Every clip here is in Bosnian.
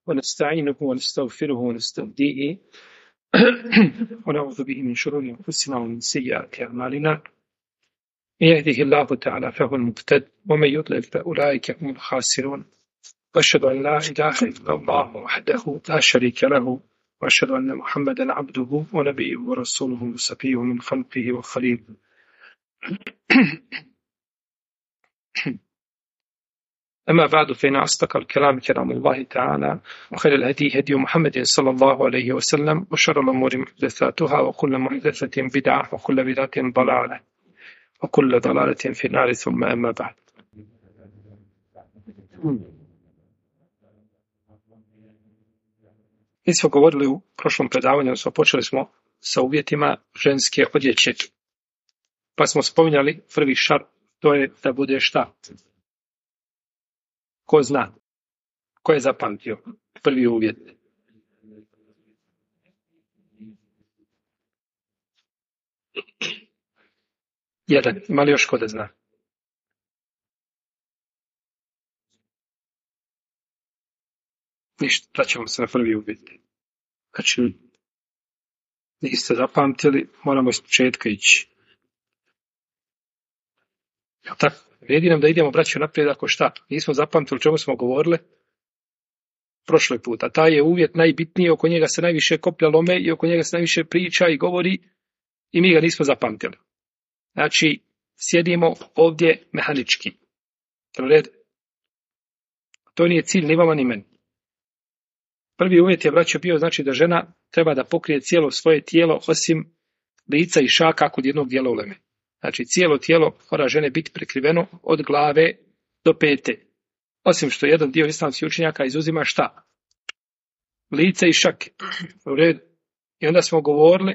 ونستعينه ونستغفره ونستهديه ونعوذ به من شرور أنفسنا ومن سيئات أعمالنا. من يهده الله تعالى فهو المهتد ومن يضلل فأولئك هم الخاسرون. وأشهد أن لا إله إلا الله وحده لا شريك له وأشهد أن محمدا عبده ونبيه ورسوله وصفيه من خلقه وخليله. أما بعد فإن أصدق الكلام كلام الله تعالى وخير الهدي هدي محمد صلى الله عليه وسلم وشر الأمور محدثاتها وكل محدثة بدعة وكل بدعة ضلالة وكل ضلالة في النار ثم أما بعد. Mi smo govorili u prošlom predavanju, počeli smo sa uvjetima ženske odjeće. Pa smo spominjali prvi šart, to je da bude šta? Ko zna? Ko je zapamtio prvi uvjet? Jedan. Ima li još ko da zna? Ništa, vraćamo se na prvi uvjet. Znači, niste zapamtili, moramo iz početka ići. Tako, vrijedi nam da idemo, braćo, naprijed ako šta. Nismo zapamtili o čemu smo govorili prošli put. A taj je uvjet najbitniji, oko njega se najviše koplja lome i oko njega se najviše priča i govori i mi ga nismo zapamtili. Znači, sjedimo ovdje mehanički. To nije cilj ni vama ni meni. Prvi uvjet je, braćo, bio znači da žena treba da pokrije cijelo svoje tijelo osim lica i šaka kod jednog dijela uleme. Znači, cijelo tijelo mora žene biti prekriveno od glave do pete. Osim što jedan dio islamskih učenjaka izuzima šta? Lice i šake. U redu. I onda smo govorili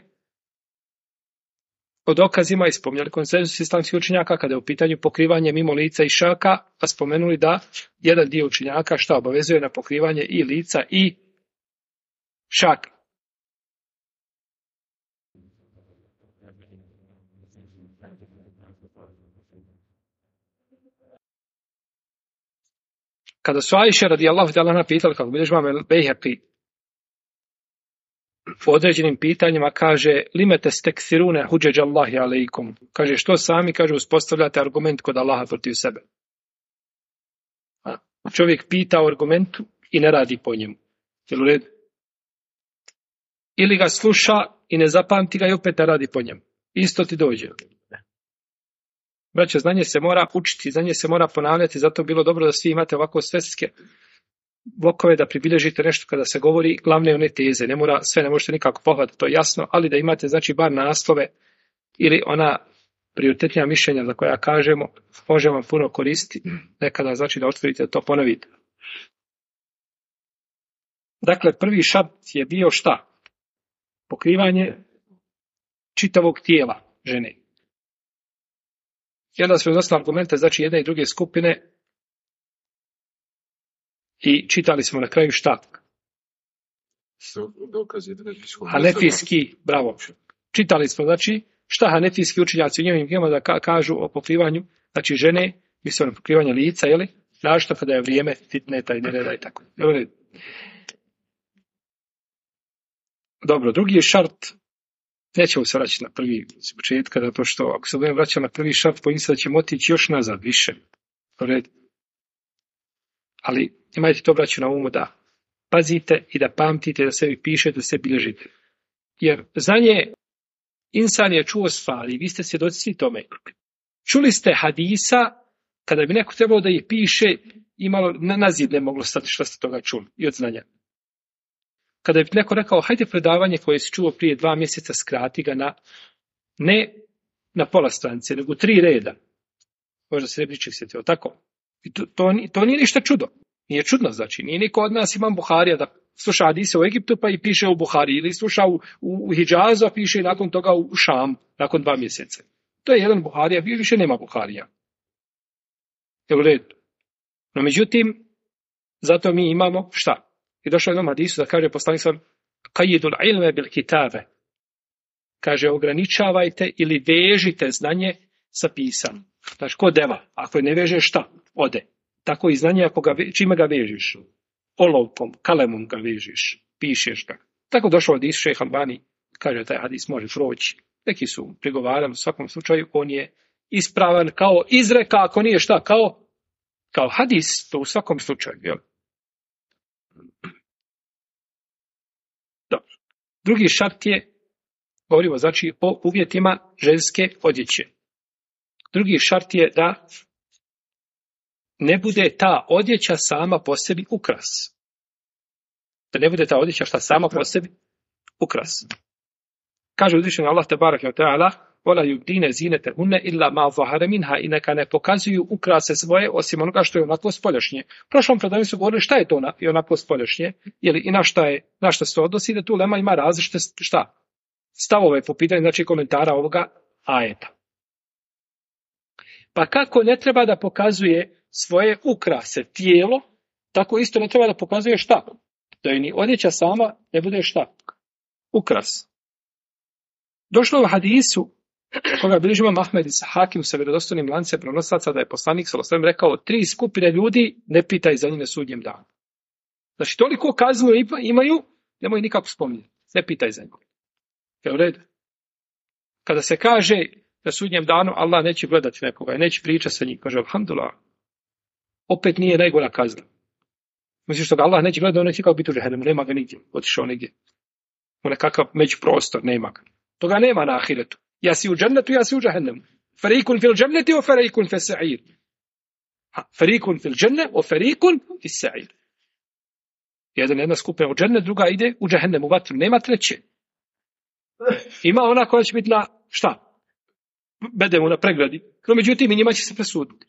o dokazima i spominjali konsenzus islamskih učenjaka kada je u pitanju pokrivanje mimo lica i šaka, a spomenuli da jedan dio učenjaka šta obavezuje na pokrivanje i lica i šaka. Kada su Ajše radijallahu ta'ala pitali, kako bilježi imam Bejheqi, u određenim pitanjima kaže lime testekthirune hudžeđ Allahi alejkum. Kaže što sami, kaže, uspostavljate argument kod Allaha protiv sebe. Čovjek pita o argumentu i ne radi po njemu. Jel u redu? Ili ga sluša i ne zapamti ga i opet ne radi po njemu. Isto ti dođe. Braćo, znanje se mora učiti, znanje se mora ponavljati, zato bi bilo dobro da svi imate ovako svesske blokove, da pribilježite nešto kada se govori glavne one teze. Ne mora, sve ne možete nikako pohvatati, to je jasno, ali da imate znači bar naslove ili ona prioritetnija mišljenja za koja kažemo, može vam puno koristiti, nekada znači da otvorite to ponovite. Dakle, prvi šart je bio šta? Pokrivanje čitavog tijela žene. I onda smo iznosili argumente, znači jedne i druge skupine i čitali smo na kraju šta? Hanefijski, bravo. Čitali smo, znači, šta hanefijski učenjaci u njihovim knjigama da kažu o pokrivanju, znači žene, mislim na pokrivanje lica, jeli? Našto kada je vrijeme fitneta i nereda i tako. Dobro, drugi je šart. Nećemo se vraćati na prvi s početka, zato što ako se budemo vraćati na prvi šart, bojim se da ćemo otići još nazad više. Ali imajte to, braćo, na umu da pazite i da pamtite, da sebi pišete, da se bilježite. Jer znanje, insan je čuo stvari, vi ste svjedoci svi tome. Čuli ste hadisa, kada bi neko trebalo da ih piše, imalo na zid ne moglo stati što ste toga čuli i od znanja. Kada bi neko rekao, hajde predavanje koje si čuo prije 2 mjeseca, skrati ga ne na pola stranice, nego 3 reda. Možda se ne bi sjetio, tako? I to nije ništa čudo. Nije čudno, znači. Nije niko od nas imam Buharija da sluša hadise u Egiptu pa i piše u Buhari, ili sluša u Hidžazu, a piše nakon toga u Šam, nakon 2 mjeseca. To je jedan Buharija, više nema Buharija. Je u redu. No međutim, zato mi imamo šta? I došlo jednom hadisu da kaže poslanik sam kajidul ilme bil kitave. Kaže, ograničavajte ili vežite znanje sa pisanom. Znači, ko deva, ako ne vežeš šta? Ode. Tako i znanje, čime ga vežiš? olovkom, kalemom ga vežeš, pišeš ga. Tako došao od Šejh Albani, kaže taj hadis može proći. Neki su prigovarali, u svakom slučaju on je ispravan kao izreka, ako nije šta, kao hadis, to u svakom slučaju. Jel? Dobro. Drugi šart je, govorimo znači o uvjetima ženske odjeće. Drugi šart je da ne bude ta odjeća sama po sebi ukras. Da ne bude ta odjeća šta sama po sebi ukras. Kaže uzvišeni Allah tebareke ve taala: "Wala yubdina zinatahunna illa ma zahara minha", i neka ne pokazuju ukrase svoje osim onoga što je onako spoljašnje. U prošlom predavanju su govorili šta je to i onako spoljašnje, i na šta se to odnosi, da tu ulema ima različite stavove po pitanju znači komentara ovoga ajeta. Pa kako ne treba da pokazuje svoje ukrase tijelo, tako isto ne treba da pokazuje šta? Da joj ni odjeća sama ne bude šta? Ukras. Došlo u hadisu, koga bilježi imam Ahmed i Hakim sa vjerodostojnim lancem prenosilaca, da je poslanik sallallahu alejhi ve sellem rekao 3 skupine ljudi ne pitaj za njih na sudnjem danu. Znači toliko kaznu imaju, nemoj nikako spominjati. Ne pitaj za njih. Je u redu? Kada se kaže na sudnjem danu Allah neće gledati nekoga, neće pričati sa njim, kaže alhamdulillah, opet nije najgora kazna. Misliš što ga Allah neće gledati, on neće kao biti u džehennemu, nema ga nigdje, otišao nigdje. U nekakav međuprostor, nema ga. Toga nema na ahiretu. Ja si u džennetu, ja si u džehennemu. Farikun fil dženneti o farikun fil sa'ir. Farikun fil dženne o farikun fil sa'ir. Jedna skupina u džennet, druga ide u džehennemu, vatru. Nema treće. Ima ona koja će biti na šta? Bedemo na pregradi. No međutim, i njima će se presuditi.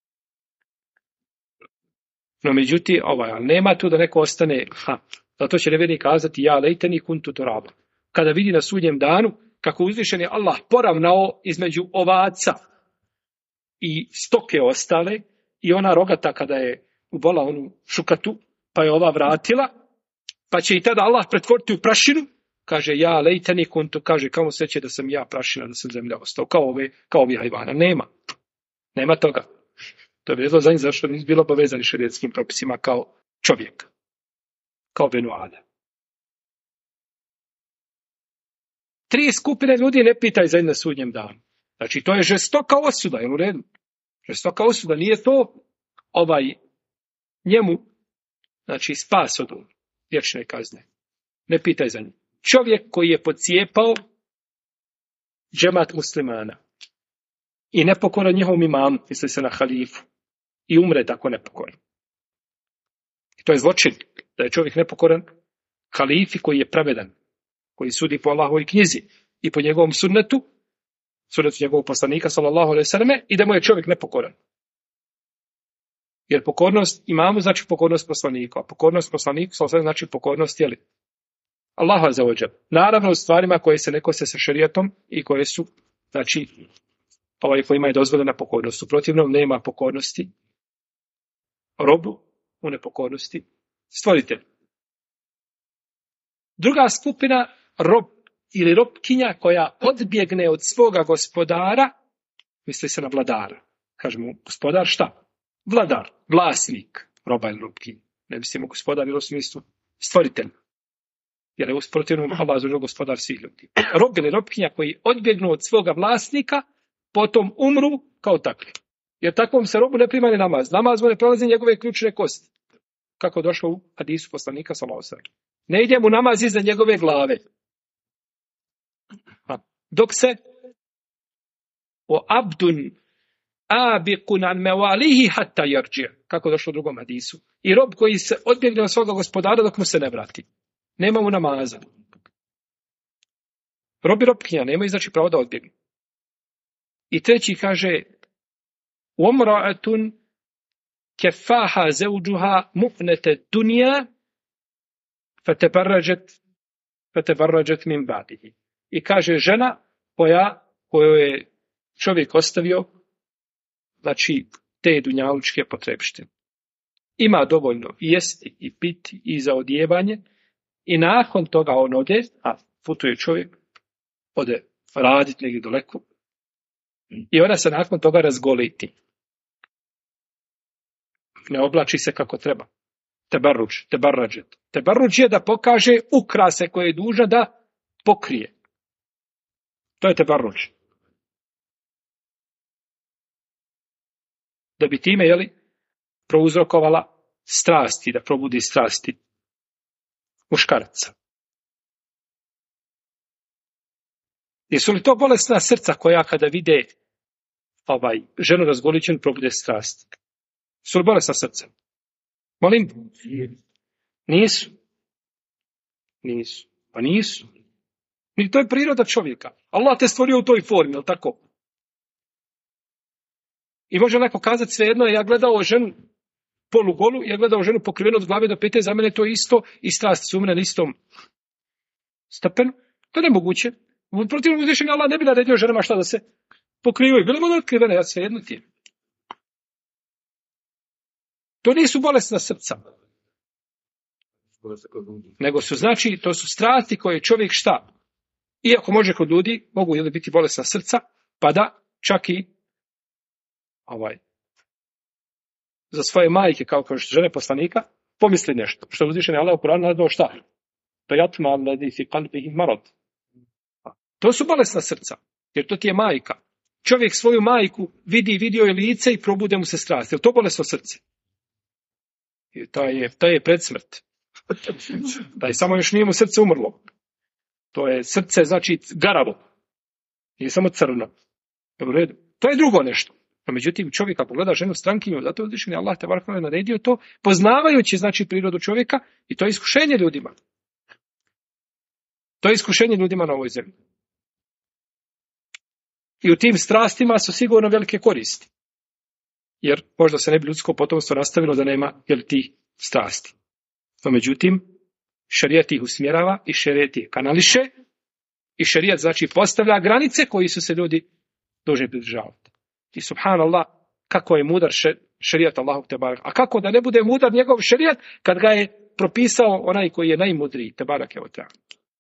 No međutim, ali nema tu da neko ostane, zato će nevjernik kazati, ja lejteni kuntu turaba. Kada vidi na sudnjem danu, kako uzvišen je Allah poravnao između ovaca i stoke ostale, i ona rogata kada je ubola onu šukatu, pa je ova vratila, pa će i tada Allah pretvoriti u prašinu, kaže, ja lejteni kuntu, kaže, kamo sreće da sam ja prašina, da sam zemlja ostao, kao ovi hajvana. Nema toga. To je vezano za njih, zašto nisu bilo povezani šerijetskim propisima kao čovjek, kao Benu Adem. 3 skupine ljudi ne pitaj za njih na sudnjem danu. Znači, to je žestoka osuda, jel u redu? Žestoka osuda, nije to njemu, znači, spas od vječne kazne. Ne pitaj za njih. Čovjek koji je pocijepao džemat muslimana i nepokoran njihovom imamu, misli se na halifu, i umre tako nepokoran. I to je zločin, da je čovjek nepokoran halifi koji je pravedan, koji sudi po Allahovoj knjizi i po njegovom sunnetu njegovog poslanika, sallallahu alejhi ve selleme, i da mu je čovjek nepokoran. Jer pokornost imamu znači pokornost poslaniku, a pokornost poslaniku znači pokornost jeli Allahu azza wa džal. Naravno u stvarima koje se ne kose sa šerijatom i koje su, znači, kojima je dozvoljena pokornost. U protivnom nema pokornosti robu, u nepokornosti stvoritelju. Druga skupina, rob ili robkinja koja odbjegne od svoga gospodara, misli se na vladara. Kažemo, gospodar šta? Vladar, vlasnik roba ili robkinja. Ne mislimo gospodar ili u smislu stvoritelj. Jer je u protivnom Allah azza wa džal gospodar svih ljudi. Rob ili robkinja koji odbjegnu od svoga vlasnika, potom umru kao takvi. Jer takvom se robu ne prima ni namaz. Namaz mu ne prelazi njegove ključne kosti. Kako došlo u hadisu poslanika sallallahu alejhi ve sellem. Ne ide mu namaz iza njegove glave. Dok se o abdun abiqun an mawalihi hatta yarji, kako došlo u drugom hadisu. I rob koji se odbjegne od svoga gospodara dok mu se ne vrati. Nema mu namaza. Rob i robkinja nemaju znači pravo da odbjegnu. I treći kaže وَمْرَأَةٌ كَفَّاهَا زَوْجُهَا مُفْنَةَ الدُّنْيَا فَتَبَرَّجَتْ مِنْ بَعْدِهِ. I kaže žena koju je čovjek ostavio, znači te dunjalučke potrebštine. Ima dovoljno i jesti i piti i za odjevanje, i nakon toga on ode, putuje čovjek, ode raditi negdje daleko, i ona se nakon toga razgoliti. Ne oblači se kako treba. tebarrađet. Tebarruđ je da pokaže ukrase koje je dužna da pokrije. To je tebarruđ. Da bi time, prouzrokovala strasti, da probudi strasti muškaraca. Jesu li to bolesna srca koja kada vide ženu razgolićenu probude strast? Su li bolesna srca? Molim? Nisu. Pa nisu. I to je priroda čovjeka. Allah te stvorio u toj formi, je li tako? I može neko kazati svejedno, ja gledao ženu polugolu, ja gledao ženu pokrivenu od glave do pete, za mene to isto i strasti su u mene na istom stepenu. To je nemoguće. U protivnom uzvišenju Allah ne bi naredio ženama šta da se pokrivaju. Bilo bi otkrivene, ja svejedno ti je. To nisu bolesna srca. Nego su, znači, to su strasti koje čovjek šta? Iako može kod ljudi, mogu ili biti bolesna srca, pa da čak i za svoje majke, kao što žene poslanika, pomisli nešto. Što uzvišeni Allah u Kur'anu naredno šta? To jatma alladhi fi qalbihi marad. To su bolesna srca, jer to ti je majka. Čovjek svoju majku vidio je lice i probude mu se strast. Je li to bolesno srce? I taj je predsmrt. Taj samo još nije mu srce umrlo. To je srce, znači, garavo. Nije samo crno. U redu. To je drugo nešto. No, međutim, čovjek ako gleda ženu strankinju, zato je uzvišeni Allah te barek naredio to, poznavajući, znači, prirodu čovjeka, i to je iskušenje ljudima. To je iskušenje ljudima na ovoj zemlji. I u tim strastima su sigurno velike koristi. Jer možda se ne bi ljudsko potomstvo nastavilo da nema tih strasti. No, međutim, šerijat ih usmjerava i šerijat ih kanališe i šerijat, znači, postavlja granice koji su se ljudi dužni pridržavati. I subhanallah, kako je mudar šerijat Allahu te barek. A kako da ne bude mudar njegov šerijat kad ga je propisao onaj koji je najmudriji, te barek je o teala.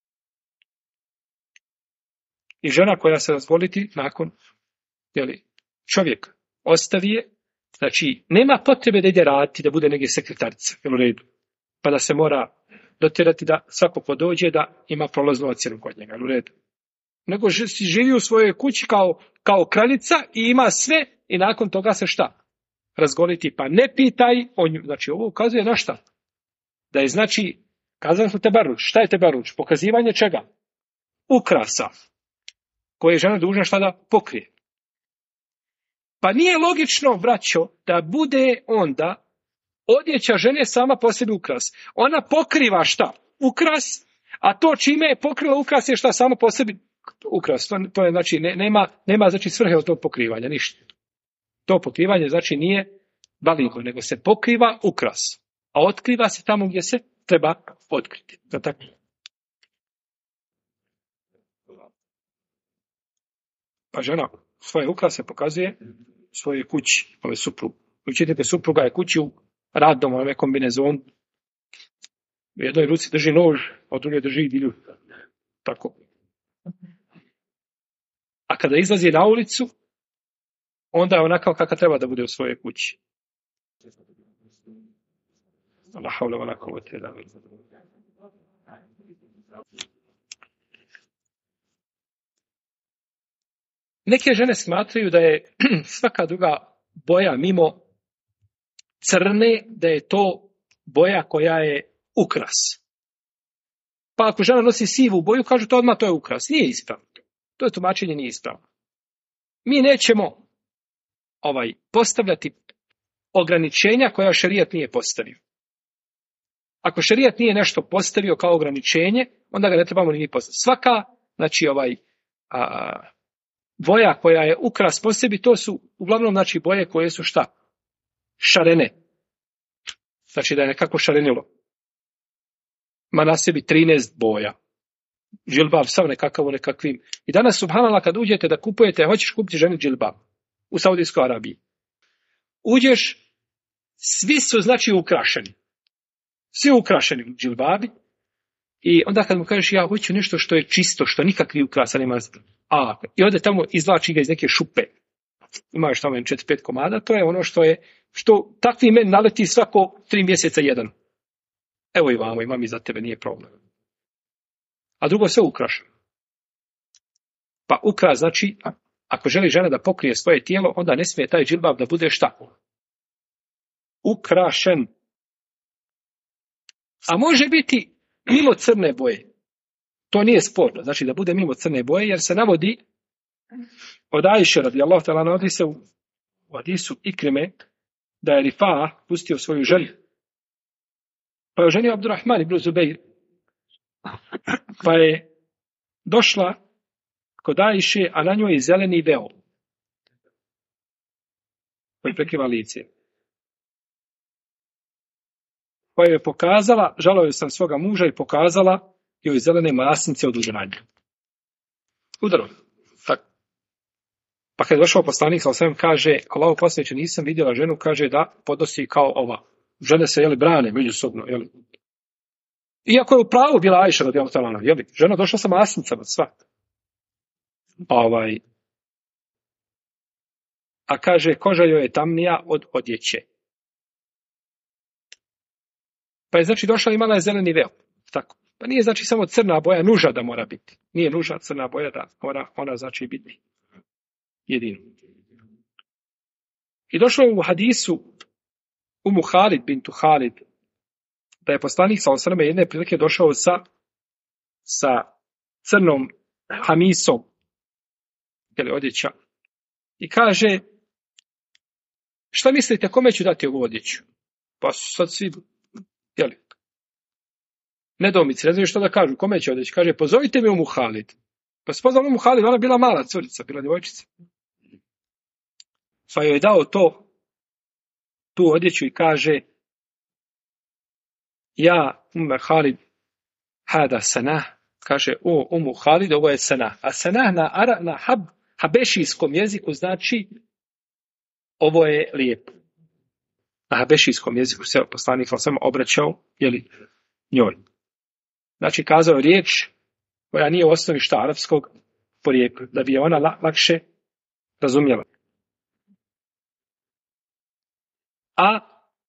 I žena koja se razboliti nakon, čovjek ostavi je, znači, nema potrebe da ide raditi, da bude negdje sekretarica, u redu, pa da se mora dotjerati da svako ko dođe da ima prolaznu ocjenu kod njega, u redu. Nego živi u svojoj kući kao kraljica i ima sve i nakon toga se šta? Razgoliti, pa ne pitaj o nju. Znači, ovo ukazuje na šta? Da je, znači, kazali smo tebarruđ. Šta je tebarruđ? Pokazivanje čega? Ukrasa. Koje je žena dužna šta da pokrije. Pa nije logično, braćo, da bude onda odjeća žene sama po sebi ukras. Ona pokriva šta? Ukras, a to čime je pokrila ukras je šta samo po sebi ukras. To je, znači, nema znači, svrhe od tog pokrivanja, ništa. To pokrivanje, znači, nije validno, nego se pokriva ukras. A otkriva se tamo gdje se treba otkriti. Tako? Pa žena svoje ukrase pokazuje svoje kući, ove suprugu. Učitite, supruga je kući u radnom, ove kombinezonu. U jednoj ruci drži nož, a u drugoj drži dilju. Tako. A kada izlazi na ulicu, onda je onako kako treba da bude u svojoj kući. Neke žene smatraju da je svaka druga boja mimo crne, da je to boja koja je ukras. Pa ako žena nosi sivu boju, kažu to odmah to je ukras. Nije ispravno. To je tumačenje, nije ispravno. Mi nećemo postavljati ograničenja koja šerijat nije postavio. Ako šerijat nije nešto postavio kao ograničenje, onda ga ne trebamo ni postaviti. Svaka, znači boja koja je ukras po sebi, to su uglavnom, znači, boje koje su šta? Šarene. Znači da je nekako šarenilo. Ma na sebi 13 boja. Džilbab sav nekakvim. I danas, subhanallah, kad uđete da kupujete, hoćeš kupiti ženi džilbab u Saudijskoj Arabiji. Uđeš, svi su, znači, ukrašeni. Svi ukrašeni u džilbabi. I onda kad mu kažeš, ja hoću nešto što je čisto, što nikakvi ukrasa nema. I ode tamo, izvlači ga iz neke šupe. Ima još tamo 4-5 komada, to je ono što takvi men naleti svako 3 mjeseca jedan. Evo i vamo, imam i za tebe, nije problem. A drugo sve ukrašeno. Pa ukras znači, ako želi žena da pokrije svoje tijelo, onda ne smije taj džilbab da bude šta? Ukrašen. A može biti mimo crne boje. To nije sporno, znači da bude mimo crne boje, jer se navodi od Ajše radijallahu ta'ala navodi se u hadisu Ikrime da je Rifa pustio svoju ženu. Pa je oženio Abdurrahman ibn Zubeir. Pa je došla kod Ajše, a na njoj je zeleni veo koji prekriva lice. Pa je pokazala, žalio sam svoga muža i pokazala joj zelene masnice od užranja. Udaro. Tak. Pa kad je došao poslanik, sam kaže, Allahu poslaniče, nisam vidjela ženu, kaže da podnosi kao ova. Žene se, brane međusobno, Iako je u pravu bila Ajša radijallahu ta'ala, žena došla sa masnicama, sva. A kaže, koža joj je tamnija od odjeće. Pa je znači došla, imala je zeleni veo. Tako. Pa nije znači samo crna boja nuža da mora biti. Nije nuža crna boja da mora ona znači biti jedino. I došlo je u hadisu Umu Halid bintu Halid da je poslanik sallallahu alejhi ve sellem jedne prilike došao sa crnom hamisom odjeća i kaže, šta mislite, kome ću dati ovu odjeću? Pa sad svi nedoumice, ne znaju što da kažu, kome će odjeći? Kaže, pozovite mi Umu Halid. Pa se pozvao Umu Halid, ona bila mala curica, bila djevojčica. Pa joj je dao tu odjeću i kaže, ja, Umu Halid, hada sanah, kaže, o Umu Halid, ovo je sanah. A sanah na habešijskom jeziku znači, ovo je lijepo. Na habešijskom jeziku se poslanik sam obraćao, njoj. Znači, kazao riječ koja nije u osnovi šta arapskog porijekla, da bi je ona lakše razumjela. A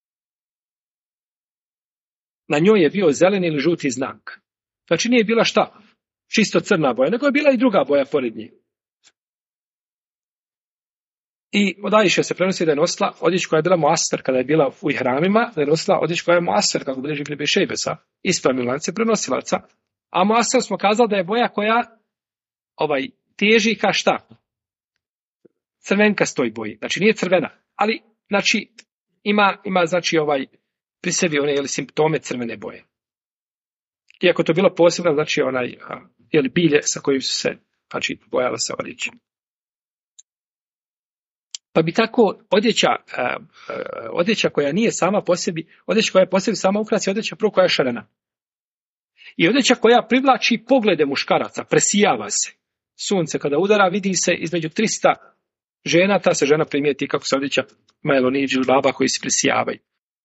na njoj je bio zeleni ili žuti znak. Znači, nije bila šta? Čisto crna boja, nego je bila i druga boja pored nje. I od Ajše se prenosi da je nosila odjeću koja je bila muasfer kada je bila u ihramima, da je nosila odjeću koja je muasfer, kako bilježi Ibn Abi Šejbe sa ispravnim lancem prenosilaca. A muasfer smo kazali da je boja koja teži ka šta? Crvenkastoj boji. Znači nije crvena, ali znači ima znači pri sebi one simptome crvene boje. Iako to bilo posebno, znači bilje sa kojim su se znači bojala se odjeća. Pa bi tako odjeća koja nije sama po sebi, odjeća koja je po sebi sama ukras je odjeća prvo koja je šarena. I odjeća koja privlači poglede muškaraca, presijava se. Sunce kada udara vidi se između 300 žena, ta se žena primijeti kako se odjeća majloni džilbaba koji se presijavaju.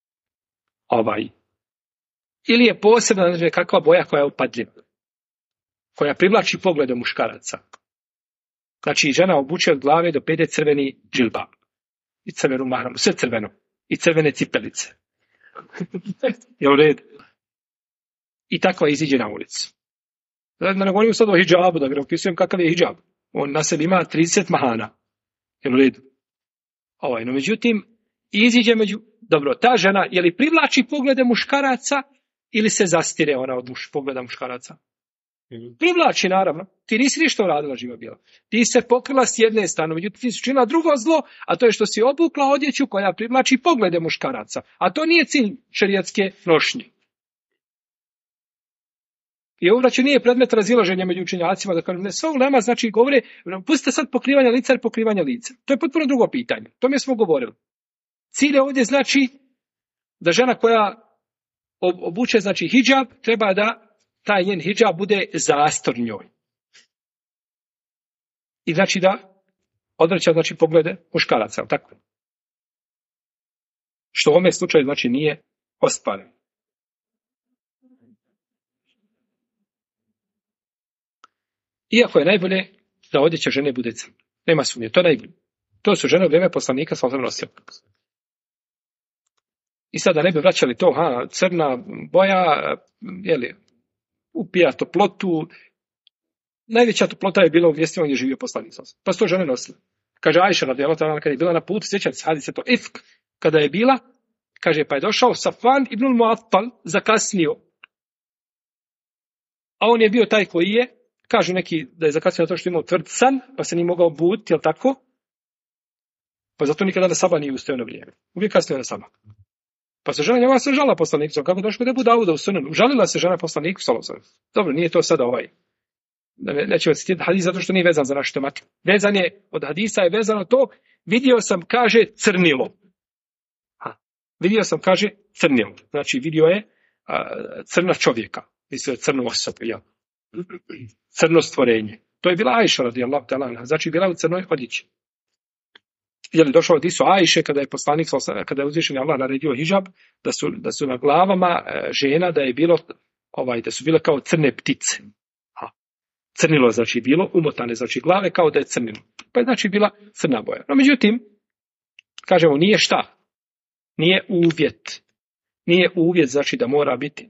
Ili je posebna znači, kakva boja koja je upadljiva, koja privlači poglede muškaraca. Znači, žena obuče od glave do pete crveni džilbab. I crvenu mahramu, sve crveno. I crvene cipelice. Je u redu? I takva iziđe na ulicu. Da ne govorim sad o hijabu, da ga opisujem kakav je hijab. On na sebi ima 30 mahana. Je u redu? No, međutim, iziđe dobro, ta žena, je li privlači poglede muškaraca ili se zastire ona od pogleda muškaraca? Privlači, naravno. Ti nisi ništa uradila živa bila. Ti se pokrila s jedne strane, međutim ti si činila drugo zlo, a to je što si obukla odjeću koja privlači poglede muškaraca. A to nije cilj šerijatske nošnje. I ovdje nije predmet razilaženja među učenjacima, da kažu, ne, sva ulema znači govore, pustite sad pokrivanje lica ili pokrivanje lica. To je potpuno drugo pitanje. To mi smo govorili. Cilj je ovdje znači da žena koja obuče znači hidžab, treba da taj njen hidžab bude zastor njoj. I znači da odvraća znači poglede muškaraca, tako? Što u ovome slučaju znači nije ostvareno. Iako je najbolje da odjeća žene bude crna. Nema sumnje, to je najbolje. To su žene u vrijeme poslanika sallallahu alejhi ve sellem. I sada ne bi vraćali to, crna boja, upija toplotu. Najveća toplota je bila u mjestima gdje živio poslanik. Pa su to žene nosile. Kaže Ajša radijallahu ta'ala kada je bila na putu, sjećate se hadise to ifk, kada je bila, kaže pa je došao Safvan ibn Mu'attal, zakasnio. A on je bio taj koji je, kažu neki da je zakasnio zato što imao tvrd san, pa se nije mogao buditi, jel tako? Pa zato nikada na sabah nije ustajao na vrijeme. Uvijek kasnio na sabah. Pa se žena njegova se žala poslaniku, kako došlo da je Davuda u sunanu. Žalila se žena poslaniku, dobro, nije to sada nećemo citirati hadis zato što nije vezan za našu tematiku. Vezan je, od hadisa je vezano to, vidio sam, kaže, crnilo. Vidio sam, kaže, crnilo. Znači, vidio je crna čovjeka. Mislio je crnu osobu, crno stvorenje. To je bila Ajša radijallahu ta'ala, znači bila u crnoj odjeći. Je li došao od Isu Ajše kada je poslanik, kada je uzvišeni Allah naredio hidžab, da su na glavama žena da je bilo, da su bile kao crne ptice. Crnilo znači bilo, umotane znači glave kao da je crnilo. Pa je znači bila crna boja. No međutim, kažemo, nije šta? Nije uvjet. Nije uvjet znači da mora biti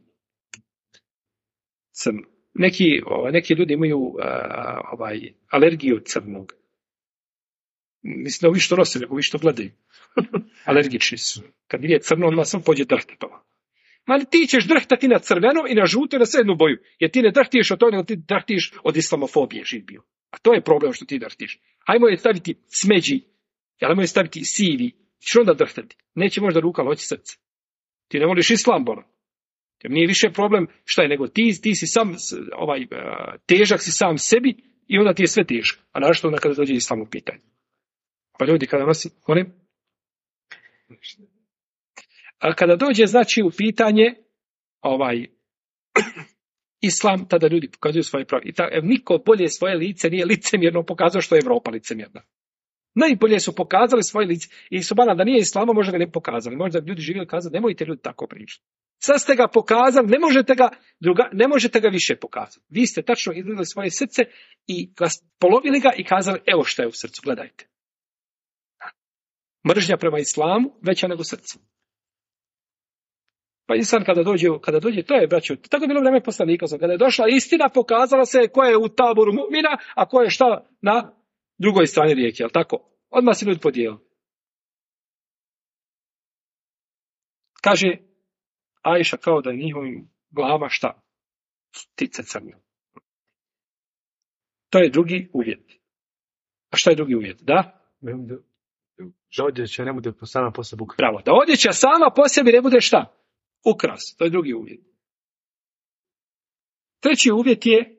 crno. Neki ljudi imaju alergiju od crnog. Mislim da ovi što nose, nego ovi što gledaju. Alergični su. Kad vidi crno, on sam pođe drhtati. Ma ti ćeš drhtati na crveno i na žuto i na srednju boju. Jer ti ne drhtiš od toga, nego ti drhtiš od islamofobije živ bio. A to je problem što ti drhtiš. Ajmo je staviti smeđi, ajmo je staviti sivi. Ćeš onda drhtati. Neće možda ruka, ali hoće srce. Ti ne voliš islam, bolan. Jer nije više problem šta je, nego ti si sam, težak si sam sebi i onda ti je sve teško. A našto onda kada dođe islam u pitanje. Pa ljudi kada nosi, a kada dođe znači u pitanje islam, tada ljudi pokazuju svoje pravo. I niko bolje svoje lice nije licemjerno pokazao što je Evropa licemjerna. Najbolje su pokazali svoje lice. I subhana da nije islama, možda ga ne pokazali. Možda bi ljudi živjeli kazati, nemojte ljudi tako pričati. Sad ste ga pokazali, ne možete ga više pokazati. Vi ste tačno izgledali svoje srce i polovili ga i kazali, evo što je u srcu, gledajte. Mržnja prema islamu veća nego srce. Pa insan kada dođe, to je, braćo, tako je bilo vreme poslanika. Kada je došla istina, pokazala se ko je u taboru mu'mina, a ko je šta na drugoj strani rijeke, jel tako? Odmah se ljudi podijeli. Kaže Ajša kao da je njihovim glava šta? Ptice crne. To je drugi uvjet. A šta je drugi uvjet? Da odjeća ne bude sama po sebi ukras. Bravo, da odjeća sama po sebi ne bude šta? Ukras. To je drugi uvjet. Treći uvjet je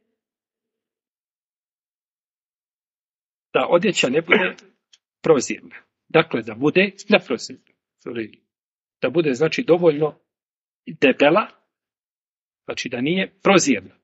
da odjeća ne bude prozirna. Dakle, da bude neprozirna. Da bude, znači, dovoljno debela, znači da nije prozirna.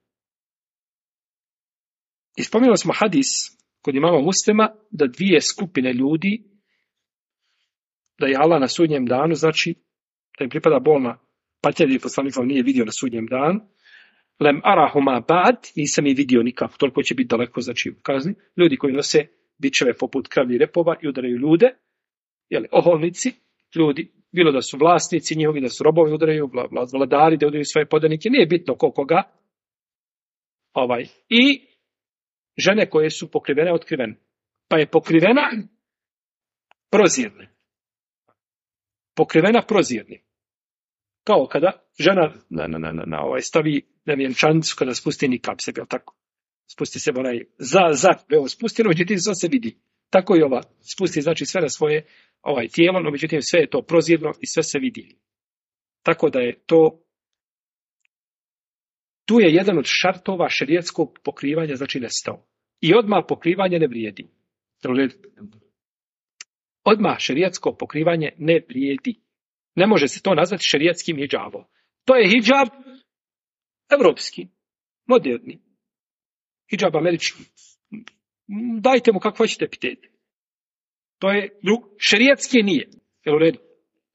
I spomenuli smo hadis kod imama Muslima da dvije skupine ljudi, da je Allah na sudnjem danu, znači da im pripada bolna patnja, jer poslanik nije vidio na sudnjem danu. Lem arahuma ba'd, nisam ih vidio nikako, toliko će biti daleko, znači u kazni. Ljudi koji nose bičeve poput kravlji repova i udaraju ljude, oholnici, ljudi, bilo da su vlasnici njihovi, da su robovi udaraju, vladari da udaraju svoje podanike, nije bitno koga. I žene koje su pokrivene, otkrivene. Pa je pokrivena prozirne. Pokrivena prozirni. Kao kada žena stavi na vjenčanicu kada spusti nikab sebi, tako? Spusti se spusti, no međutim sve se vidi. Tako i ova spusti, znači sve na svoje tijelo, no međutim sve je to prozirno i sve se vidi. Tako da je to, tu je jedan od šartova šerijatskog pokrivanja, znači nestao. I odmah pokrivanje ne vrijedi. Odmah šerijatsko pokrivanje ne vrijedi. Ne može se to nazvati šerijatskim hidžabom. To je hidžab evropski, moderni. Hidžab američki. Dajte mu kako hoćete epitete. To je šerijatski nije. Jel u redu?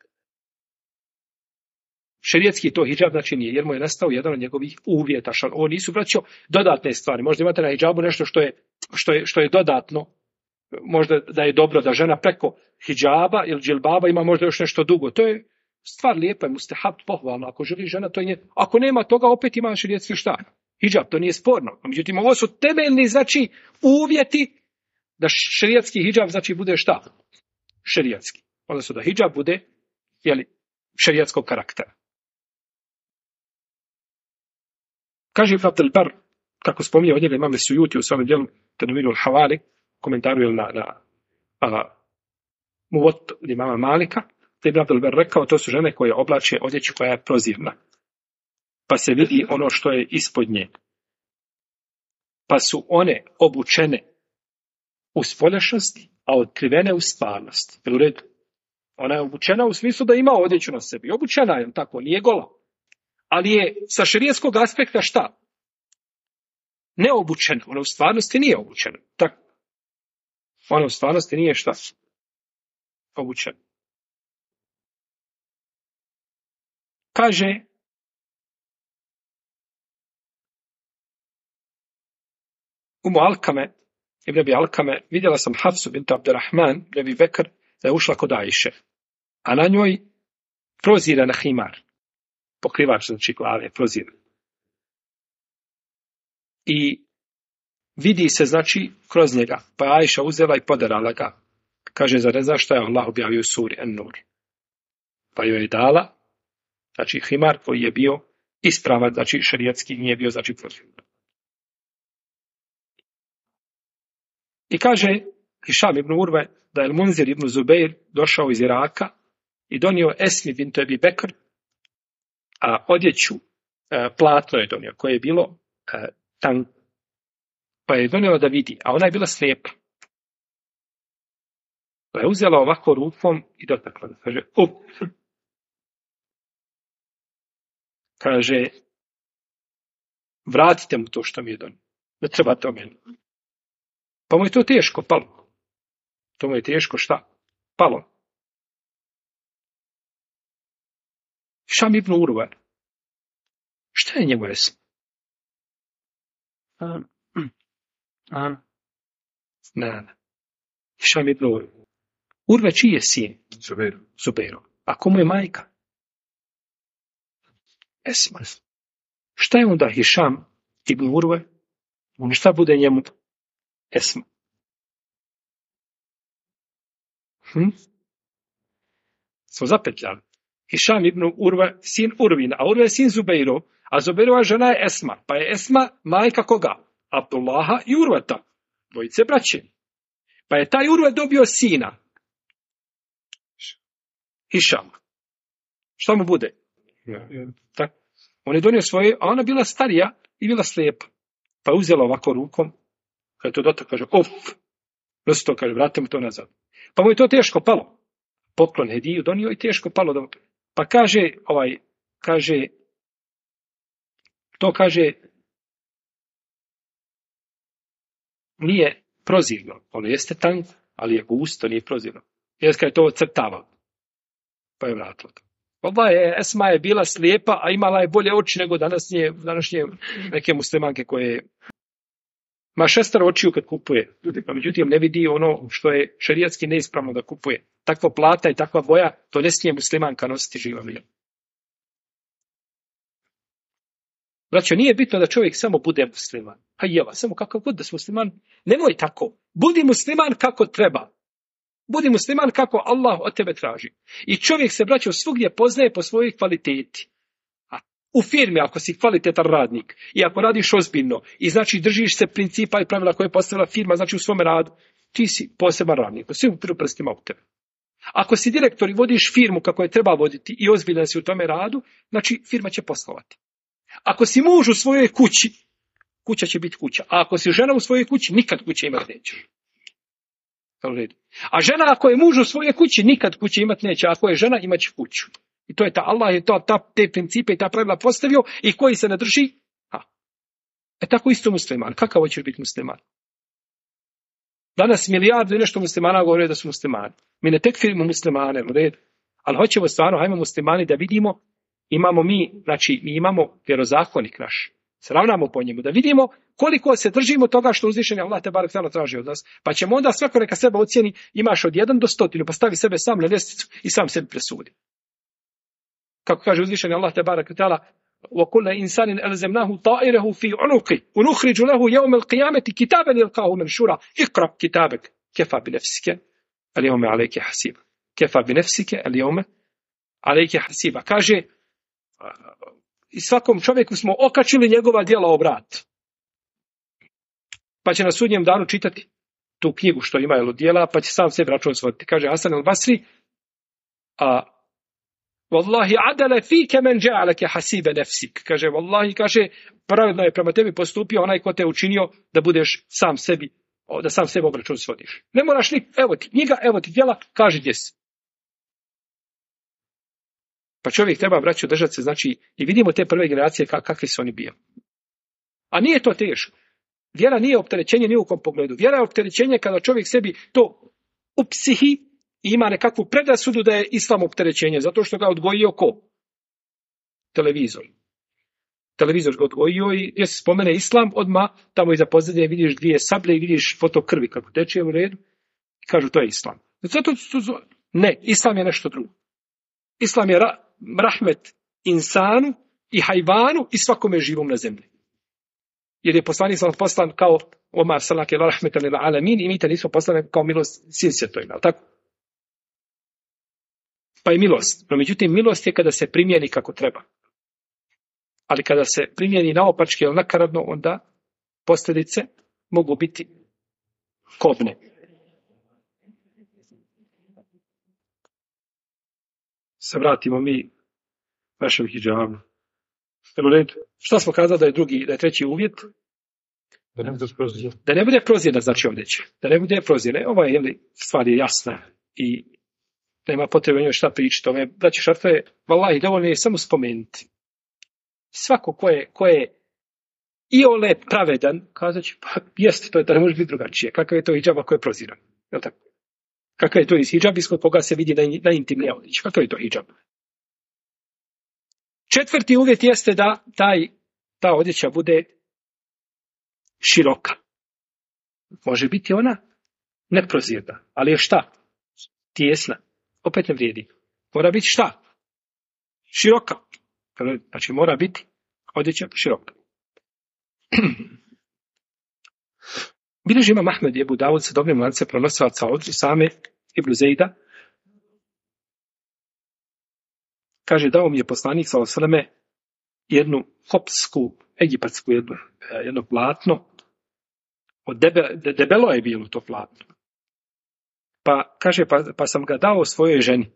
Šerijatski to hidžab znači nije, jer mu je nastao jedan od njegovih uvjeta. Ovo nisu, braćo, dodatne stvari. Možda imate na hidžabu nešto što je dodatno. Možda da je dobro da žena preko hidžaba ili džilbaba ima možda još nešto dugo. To je stvar lijepa je, mustahab, pohvalno. Ako želi žena, to je ako nema toga, opet ima šerijatski šta? Hidžab, to nije sporno. Međutim, ovo su temeljni, znači, uvjeti da šerijatski hidžab, znači, bude šta? Šerijatski. Odnosno da hidžab bude, šerijatskog karaktera. Kaže Ibn Abdel Bar, kako spominje od njega imame Sujuti u svome djelu Tanviru al-Havali, komentaru na Muvot imama Malika, da Ibn Abdel Bar rekao, to su žene koje oblače odjeću koja je prozirna. Pa se vidi ono što je ispod nje. Pa su one obučene u spoljašnosti, a otkrivene u stvarnosti. Jel u redu? Ona je obučena u smislu da ima odjeću na sebi. Obučena je, tako, nije gola. Ali je sa šerijatskog aspekta šta? Neobučena. Ona u stvarnosti nije obučena. Tako. Ona u stvarnosti nije šta? Obučena. Kaže Umu Alkame, Ibn Abi Alkame, vidjela sam Hafsu bint Abdurrahman, Ibn Abi Bekr, da je ušla kod Ajše. A na njoj prozira na himar. Pokrivač, znači glave, prozira. I vidi se, znači, kroz njega. Pa je Ajša uzela i podarala ga. Kaže, zar ne znaš šta je Allah objavio u suri An-Nur? Pa joj je dala, znači, himar koji je bio ispravan, znači, šerijatski, nije bio, znači, proziran. I kaže Hišam ibn Urve da je Munzir ibn Zubeir došao iz Iraka i donio Esmi bint Abi Bekr, a odjeću platno je donio, koje je bilo tank. Pa je donio da vidi, a ona je bila slijepa. Pa je uzela ovako rukom i dotakla. Kaže, kaže, vratite mu to što mi je donio. Ne treba to meni. Pa mu je to teško palo. To mu je teško šta? Palo. Šam ibn Urve. Šta je njemu Esma? Ne. Šam ibn Urve. Urve čiji je sin? Zubeiru. A komu je majka? Esma. Šta je onda Hišam ibn Urve? Šta bude njemu? Esma. Smo zapetljali. Hišam ibn Urve, sin Urvina, a Urve je sin Zubeiru, a Zubeirova žena je Esma. Pa je Esma majka koga? Abdullaha i Urvata. Dvojice braće. Pa je taj Urve dobio sina. Hišam. Šta mu bude? Tak. On je donio svoje, a ona bila starija i bila slijepa. Pa je uzela ovako rukom. Kad je to dotak, kaže, nosi to, kaže, vratimo to nazad. Pa mu je to teško palo. Poklon hediju donio i teško palo. Pa kaže, nije prozirno. Ono jeste tank, ali je gusto, nije prozirno. Jer kad je to crtava. Pa je vratilo to. Esma je bila slijepa, a imala je bolje oči nego današnje neke muslimanke koje ma 6 očiju kad kupuje. Pa međutim ne vidi ono što je šerijatski neispravno da kupuje. Takva plata i takva boja, to ne smije muslimanka nositi živa. Znači, nije bitno da čovjek samo bude musliman. Pa samo kakav god da si musliman. Nemoj tako. Budi musliman kako treba. Budi musliman kako Allah od tebe traži. I čovjek se, braćo, svugdje poznaje po svojoj kvaliteti. U firmi, ako si kvalitetan radnik i ako radiš ozbiljno i znači držiš se principa i pravila koje je postavila firma, znači u svome radu, ti si poseban radnik, svi upiru prstima u tebe. Ako si direktor i vodiš firmu kako je treba voditi i ozbiljan si u tome radu, znači firma će poslovati. Ako si muž u svojoj kući, kuća će biti kuća. A ako si žena u svojoj kući, nikad kuće imati nećeš. A žena ako je muž u svojoj kući, nikad kuće imati neće. A ako je žena, imat će kuću. I to je Allah je te principe i ta pravila postavio i koji se ne drži. Tako isto musliman. Kakav hoćeš biti musliman? Danas milijardu i nešto muslimana govore da su muslimani. Mi ne tekfirimo muslimane, ali hoćemo stvarno, hajmo muslimani da vidimo, mi imamo vjerozakonik naš. Se ravnamo po njemu, da vidimo koliko se držimo toga što uzvišeni Allah te barek tala traži od nas. Pa ćemo onda svako neka sebe ocjeni, imaš od 1 do 100, pa stavi sebe sam na ljestvicu i sam sebi presudi. Kako kaže uzvišeni Allah tebarek ve taala: وَكُلَّ إِنسَانٍ أَلْزَمْنَاهُ طَائِرَهُ فِي عُنُقِهِ وَنُخْرِجُ لَهُ يَوْمَ الْقِيَامَةِ كِتَابًا يَلْقَاهُ مَنشُورًا اقْرَأْ كِتَابَكَ كَفَى بِنَفْسِكَ الْيَوْمَ عَلَيْكَ حَسِيبًا. كَفَى بِنَفْسِكَ الْيَوْمَ عَلَيْكَ حَسِيبًا. Kaže, i svakom čovjeku smo okačili njegova djela o vrat. Pa će na sudnjem danu čitati tu knjigu što ima od djela, pa će sam sebi račun svoditi. Kaže Hasan al-Basri: Wallahi adala fike men ja'alaka hasiba nafsik. Kaže, wallahi, kaže, pravedno je prema tebi postupio onaj ko te učinio da budeš sam sebi, da sam sebi obračun svodiš. Ne moraš ni, evo ti knjiga, evo ti djela, kaži gdje si. Pa čovjek treba, braćo, držati se, znači, i vidimo te prve generacije kakvi su oni bili. A nije to teško. Vjera nije opterećenje ni u kom pogledu. Vjera je opterećenje kada čovjek sebi to u psihi i ima nekakvu predrasudu da je islam opterećenje, zato što ga odgojio ko? Televizor. Televizor ga odgojio i gdje se spomene islam, odmah tamo iza pozadnje vidiš dvije sablje i vidiš foto krvi kako teče u redu i kažu to je islam. Ne, islam je nešto drugo. Islam je rahmet insanu i hajvanu i svakome živom na zemlji. Jer je poslanik poslan kao Omar salake la rahmetan lil alamin i mi te nismo poslani kao milost svim svjetovima, tako? Pa je milost. No, međutim, milost je kada se primjeni kako treba. Ali kada se primjeni naopačke ili nakaradno, onda posljedice mogu biti kobne. Se vratimo mi našem hidžabu. Šta smo kazali da je treći uvjet? Da ne bude prozirna, znači ovdje će. Da ne bude prozirna. Ova stvar je jasna i nema potrebe njoj šta pričati. Ove, znači šarto je, vallahi, dovoljno je samo spomenuti. Svako ko je iole pravedan, kazat će, pa jeste, to je da ne može biti drugačije. Kakav je to hidžab ako je proziran? Je li tako? Kakav je to hidžab iskod koga se vidi na intimni odjeći? Kakav je to hidžab? Četvrti uvjet jeste da ta odjeća bude široka. Može biti ona neprozirna, ali je šta? Tijesna. Opet ne vrijedi. Mora biti šta? Široka. Znači mora biti odjeća široka. Bilježi Imam Ahmed i Ebu Davud sa dobrim lancem prenosilaca od Usame ibn Zejda. Kaže, dao mi je poslanik sallallahu alejhi ve selleme jednu hopsku, egipatsku jedno platno. Debelo je bilo to platno. Pa kaže, pa sam ga dao svojoj ženi.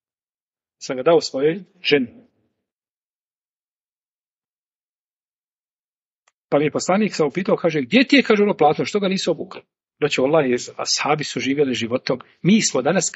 Pa mi je poslanik sam upitao, kaže, gdje ti je, kaže, ono platno, što ga nisu obukli? Znači, wallahi, ashabi su živjeli životom. Mi smo danas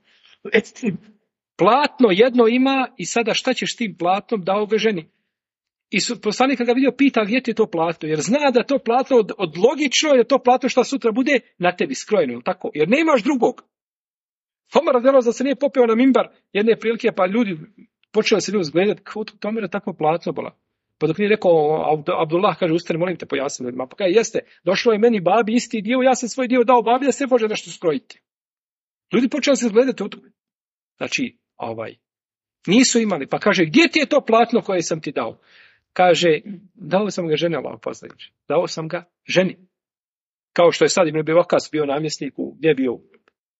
platno jedno ima i sada šta ćeš s tim platnom dao ga ženi? I poslanik ga vidio pita gdje ti je to platno, jer zna da to platno od logično je to platno što sutra bude na tebi skrojeno, ili tako? Jer nemaš drugog. Omer radijallahu anhu se nije popeo na mimbar jedne prilike, pa ljudi počeli se zgledati, kako to je takvo platno bila. Pa dok nije rekao, Abdullah kaže, ustani, molim te pojasni. Pa kaj jeste, došlo je meni babi isti dio, ja sam svoj dio dao babi da se može nešto skrojiti. Ljudi počeli se zgledati u tome. Znači, nisu imali. Pa kaže, gdje ti je to platno koje sam ti dao? Kaže, dao sam ga ženi, Allah poslaniče. Dao sam ga ženi. Kao što je sad Ibn Abi Waqqas bio namjesnik gdje je bio? U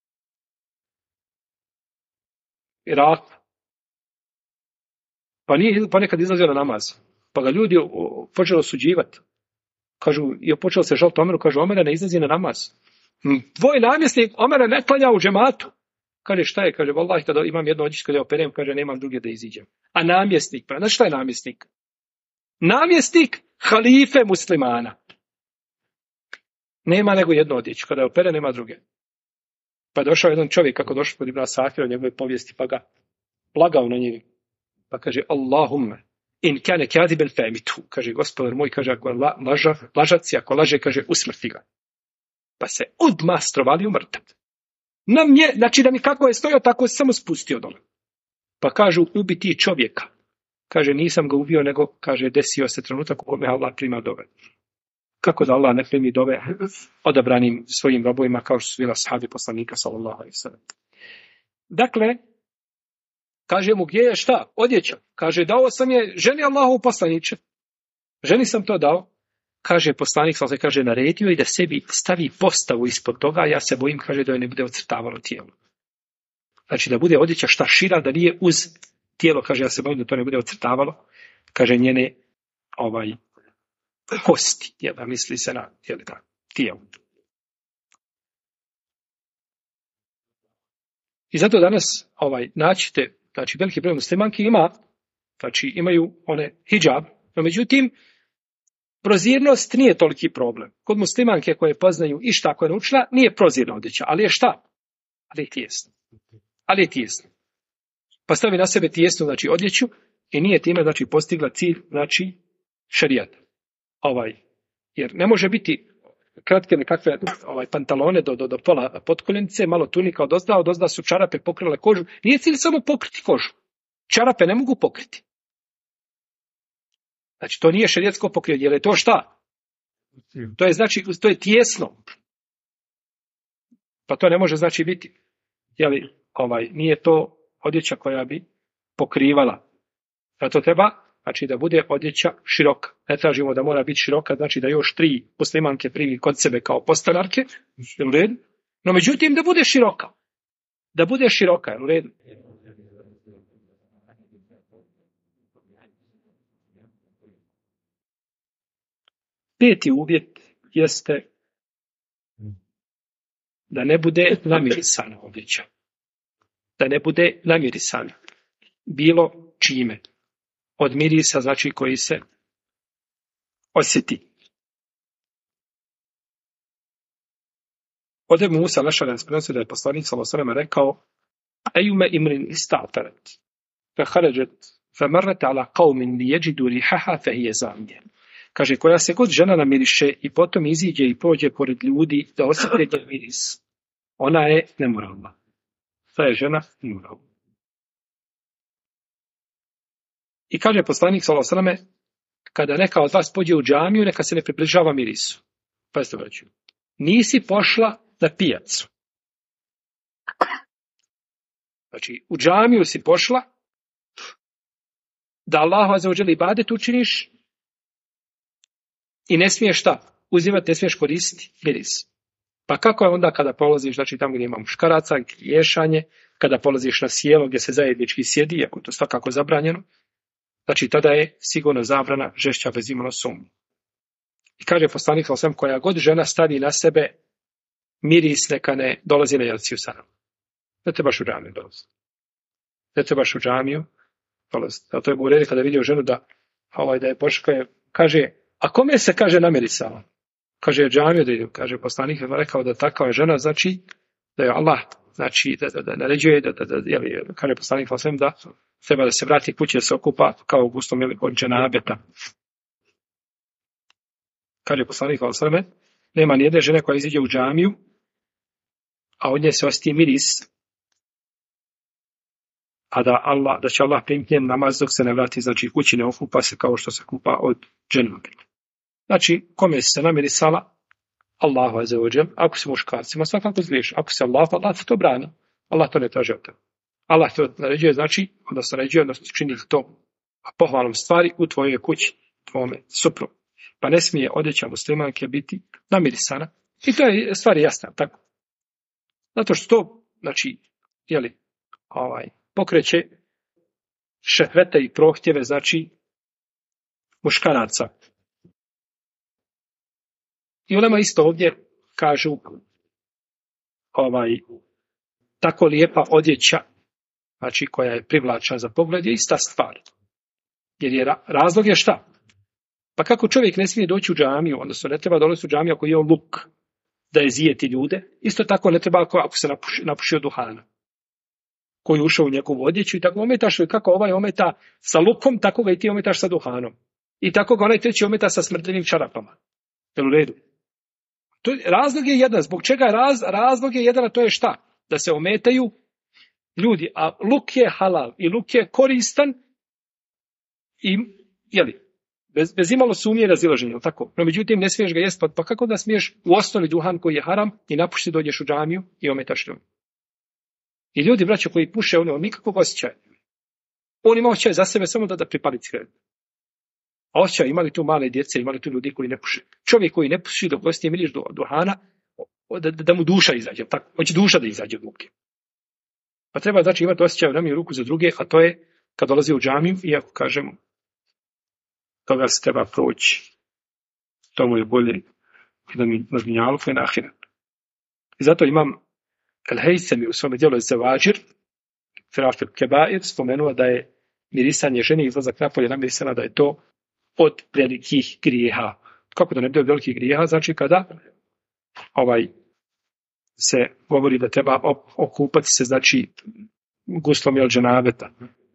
Iraku. Pa nije ponekad izlazio na namaz. Pa ga ljudi počeli osuđivati. Kažu, i počelo se žaliti Omeru, kažu, Omere ne izlazi na namaz. Tvoj namjesnik Omere ne klanja u džematu. Kaže, šta je? Kaže, vallahi, kada imam jedno odjeću kada operem, kaže, nemam druge da iziđem. A namjesnik, pa znaš šta je namjesnik? Namjesnik halife muslimana. Nema nego jedno odjeću. Kada je opere, nema druge. Pa je došao jedan čovjek, kako došao kod Ibn Asakira u njegove povijesti, pa ga plagao na njih. Pa kaže, Allahumme, in kane kadiben femitu. Kaže, gospodar moj, kaže, ako lažac, ako laže, kaže, usmrti ga. Pa se odmah strovali u mrtav. Znači da mi kako je stojao, tako se samo spustio dole. Pa kažu, ubi ti čovjeka. Kaže, nisam ga ubio, nego, kaže, desio se trenutak u kome Allah prima dove. Kako da Allah ne primi dove odabranim svojim robovima, kao što su bila sahabi poslanika, sallallahu alejhi ve sellem. Dakle, Kaže mu, gdje je šta? Odjeća. Kaže, dao sam je ženi Allahov poslaniče. Ženi sam to dao. Kaže, poslanik sam se kaže, naredio i da sebi stavi postavu ispod toga, ja se bojim, kaže, da joj ne bude ocrtavalo tijelo. Znači, da bude odjeća šta šira, da nije uz tijelo, kaže, ja se bojim da to ne bude ocrtavalo, kaže, njene kosti, jel, misli se na tijelo. I zato danas naćite, znači, veliki broj muslimanki imaju one hidžab, no međutim, prozirnost nije toliki problem. Kod muslimanke koje poznaju i šta koje je naučila, nije prozirna odjeća, ali je šta? Ali je tijesno. Pa stavi na sebe tijesnu, znači, odjeću i nije time, znači, postigla cilj, znači, šerijat. Jer ne može kratke nekakve pantalone do pola potkoljenice, malo tunika odozda su čarape pokrile kožu. Nije cilj samo pokriti kožu. Čarape ne mogu pokriti. Znači, to nije šerijatsko pokrivanje, jer je to šta? To je, znači, to je tijesno. Pa to ne može, znači, biti, nije to odjeća koja bi pokrivala. Zato treba, znači, da bude odjeća široka. Ne tražimo da mora biti široka, znači da još 3 muslimanke primi kod sebe kao postanarke, u redu. No, međutim, da bude široka. Da bude široka, u redu. Peti uvjet jeste da ne bude namirisana odjeća. Da ne bude namirisana. Bilo čime. Od mirisa, znači, koji se osjeti. Od Ebu Musa al-Eš'arija prenosi da je poslanik sallallahu alejhi ve sellem rekao: "Ejume imrin ista'tarat, fa kharajat, fa marrat ala qaumin li yajidu rihaha fa hiya zamija." Kaže, koja se god žena namiriše i potom iziđe i prođe pored ljudi da osjete njen miris, ona je nemoralna. Ta je žena nemoralna. I kaže poslanik sallallahu alejhi ve selleme, kada neka od vas pođe u džamiju, neka se ne približava mirisu. Pazite, braćo. Nisi pošla na pijacu. Znači, u džamiju si pošla da Allahu azza wa dželle ibadet učiniš i ne smiješ šta? Uzimati, ne smiješ koristiti miris. Pa kako je onda kada polaziš, znači tamo gdje ima muškaraca, ješanje, kada polaziš na sjelo gdje se zajednički sjedi, ako to svakako zabranjeno, znači tada je sigurno zabrana žešća bez imalo sumnju. I kaže poslanik sallallahu alejhi ve sellem, koja god žena stavi na sebe miris, neka ne dolazi na jelciju sa nama. Ne trebaš u džamiju dolaziti. Ne trebaš u džamiju dolaziti. Zato je govorio kada vidio ženu da je pošla, kaže, a kome se kaže namirisala? Kaže, džamiju da ide. Kaže, poslanik je rekao da takva je žena, znači da je Allah, znači da naređuje, kaže poslanik sallallahu alejhi ve sellem da treba da se vrati kući, da se okupa kao u gustom od dženabeta. Kaže poslanik sallallahu alejhi ve sellem, nema nijedne žene koja iziđe u džamiju, a od nje se osjeti miris, a da će Allah primiti njen namaz dok se ne vrati, znači kući ne okupa se kao što se kupa od dženabeta. Znači, kome se namirisala? Allahu azza wa dželle. Ako si muškarcima, svakako zgriješ. Ako si Allah te to brani. Allah to ne traži od tebe. Allah to naređuje, znači, odnosno čini to pohvalnom stvari u tvojoj kući, tvome suprugu. Pa ne smije odjeća muslimanke biti namirisana. I to je stvar jasna, tako. Zato što to, znači, pokreće šehvete i prohtjeve, znači, muškaraca. I ulema isto ovdje kažu tako lijepa odjeća, znači koja je privlačna za pogled, je ista stvar. Jer je razlog je šta? Pa kako čovjek ne smije doći u džamiju, odnosno ne treba dolaziti u džamiju ako je on luk da je zijeti ljude, isto tako ne treba ako se napušio duhana koji ušao u njegovu odjeću i tako ometaš, kako ometa sa lukom, tako ga i ti ometaš sa duhanom. I tako ga onaj treći ometa sa smrdljivim čarapama. Jel u redu? Razlog je jedan. Zbog čega je razlog je jedan, a to je šta? Da se ometaju ljudi. A luk je halal i luk je koristan i, bez imalo sumnje i razilaženja, tako? No, međutim, ne smiješ ga jesti, pa kako da smiješ u osnovi duhan koji je haram i napušti dođeš u džamiju i ometaš ljudi? I ljudi, braćo, koji puše, nikakvog osjećaja. On ima osjećaj za sebe samo da pripali cigaretu. A osjećaj imali tu male djece, imali tu ljudi koji ne puše. Čovjek koji ne puši dok osjeti miriš duhana, da mu duša izađe. Tako, hoće duša da izađe od muke. Pa treba znači imati osjećaj u ruku za druge, a to je kad dolazi u džamiju, iako kažemo toga se treba proći. To mu je bolje da mi na dunjalu i na ahiret. I zato imam El-Hejsemi u svome dijelu Zevađir, Firafil Kebair, spomenuo da je mirisanje žene i izlazak napolje namirisana da je to od velikih grijeha. Kako da ne bude od velikih grijeha? Znači kada se govori da treba okupati se, znači guslom ili dženabeta.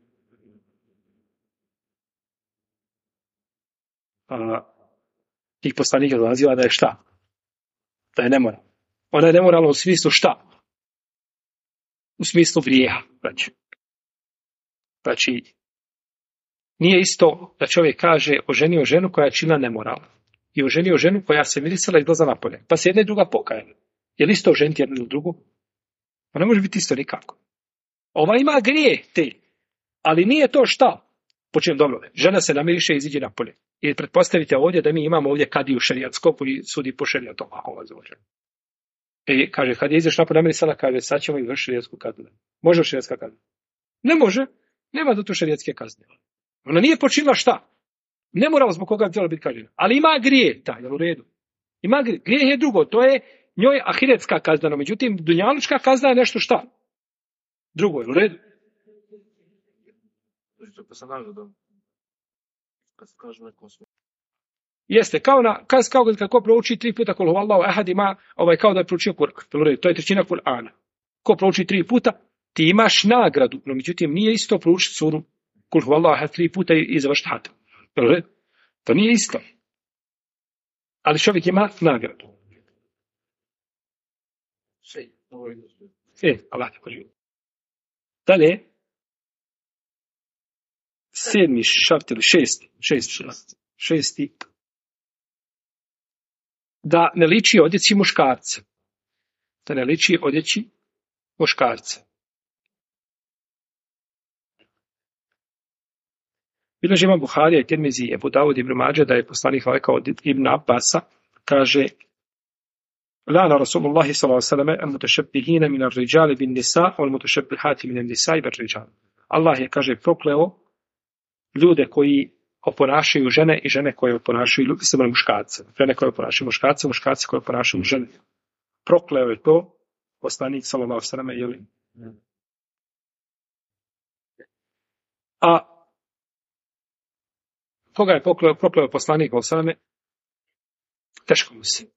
Tih poslanika naziva da je šta? Da je nemoral. Ona je nemoralna u smislu šta? U smislu grijeha. Znači, nije isto da čovjek kaže oženio ženu koja je činila nemoral i oženio ženu koja se mirisala i izlaza napolje. Pa se jedna i druga pokajala. Je li isto oženiti jednu ili drugu? Pa ne može biti isto nikako. Ova ima grije te, ali nije to šta? Počinjem dobro. Žena se namiriše i iziđe napolje. I pretpostavite ovdje da mi imamo ovdje kadiju šerijatsko koji sudi po šerijatom. Kaže, kad je izaš napolje namirisala, kaže, sad ćemo i vršiti šerijatsku kaznu. Može li šerijatska kazna? Ne može. Nema za to šerijatske kazne. Ona nije počinila šta? Ne mora zbog koga bi trebalo biti kažnjena. Ali ima grije, taj, jel u redu? Ima grije. Grije je drugo, to je njoj ahiretska kazna, no međutim, dunjalučka kazna je nešto šta? Drugo, jel u redu? Jeste, kao kako prouči 3 puta kul huvallahu ehad ima, kao da je proučio Kur'an. To je trećina Kur'ana. Ko prouči 3 puta, ti imaš nagradu, no međutim, nije isto proučiti suru kul huvallahu ehad 3 puta i završiti hatam. To nije isto. Ali čovjek ima nagradu. Allah te poživi. Dalje, 7. šart ili 6. Da ne liči odjeći muškarca. Da ne liči odjeći muškarca. Bilježi imam Buharija i Tirmizi i Ebu Davud ibn Mađe da je poslanik rekao od Ibn Abbasa, kaže Lana Rasulullahi sallallahu alejhi ve sellem al-mutashebbihin min ar-rijali bin nisa wal mutashebbihat min an-nisa'i bir rijal. Allah je, kaže, prokleo ljude koji oponašaju žene i žene koje oponašaju muškarce. Žene koje oponašaju muškarce, muškarci koje oponašaju žene. Prokleo je to poslanik sallallahu alejhi ve sellem. A koga je prokleo poslanik sallallahu alejhi ve sellem? Teško mu se.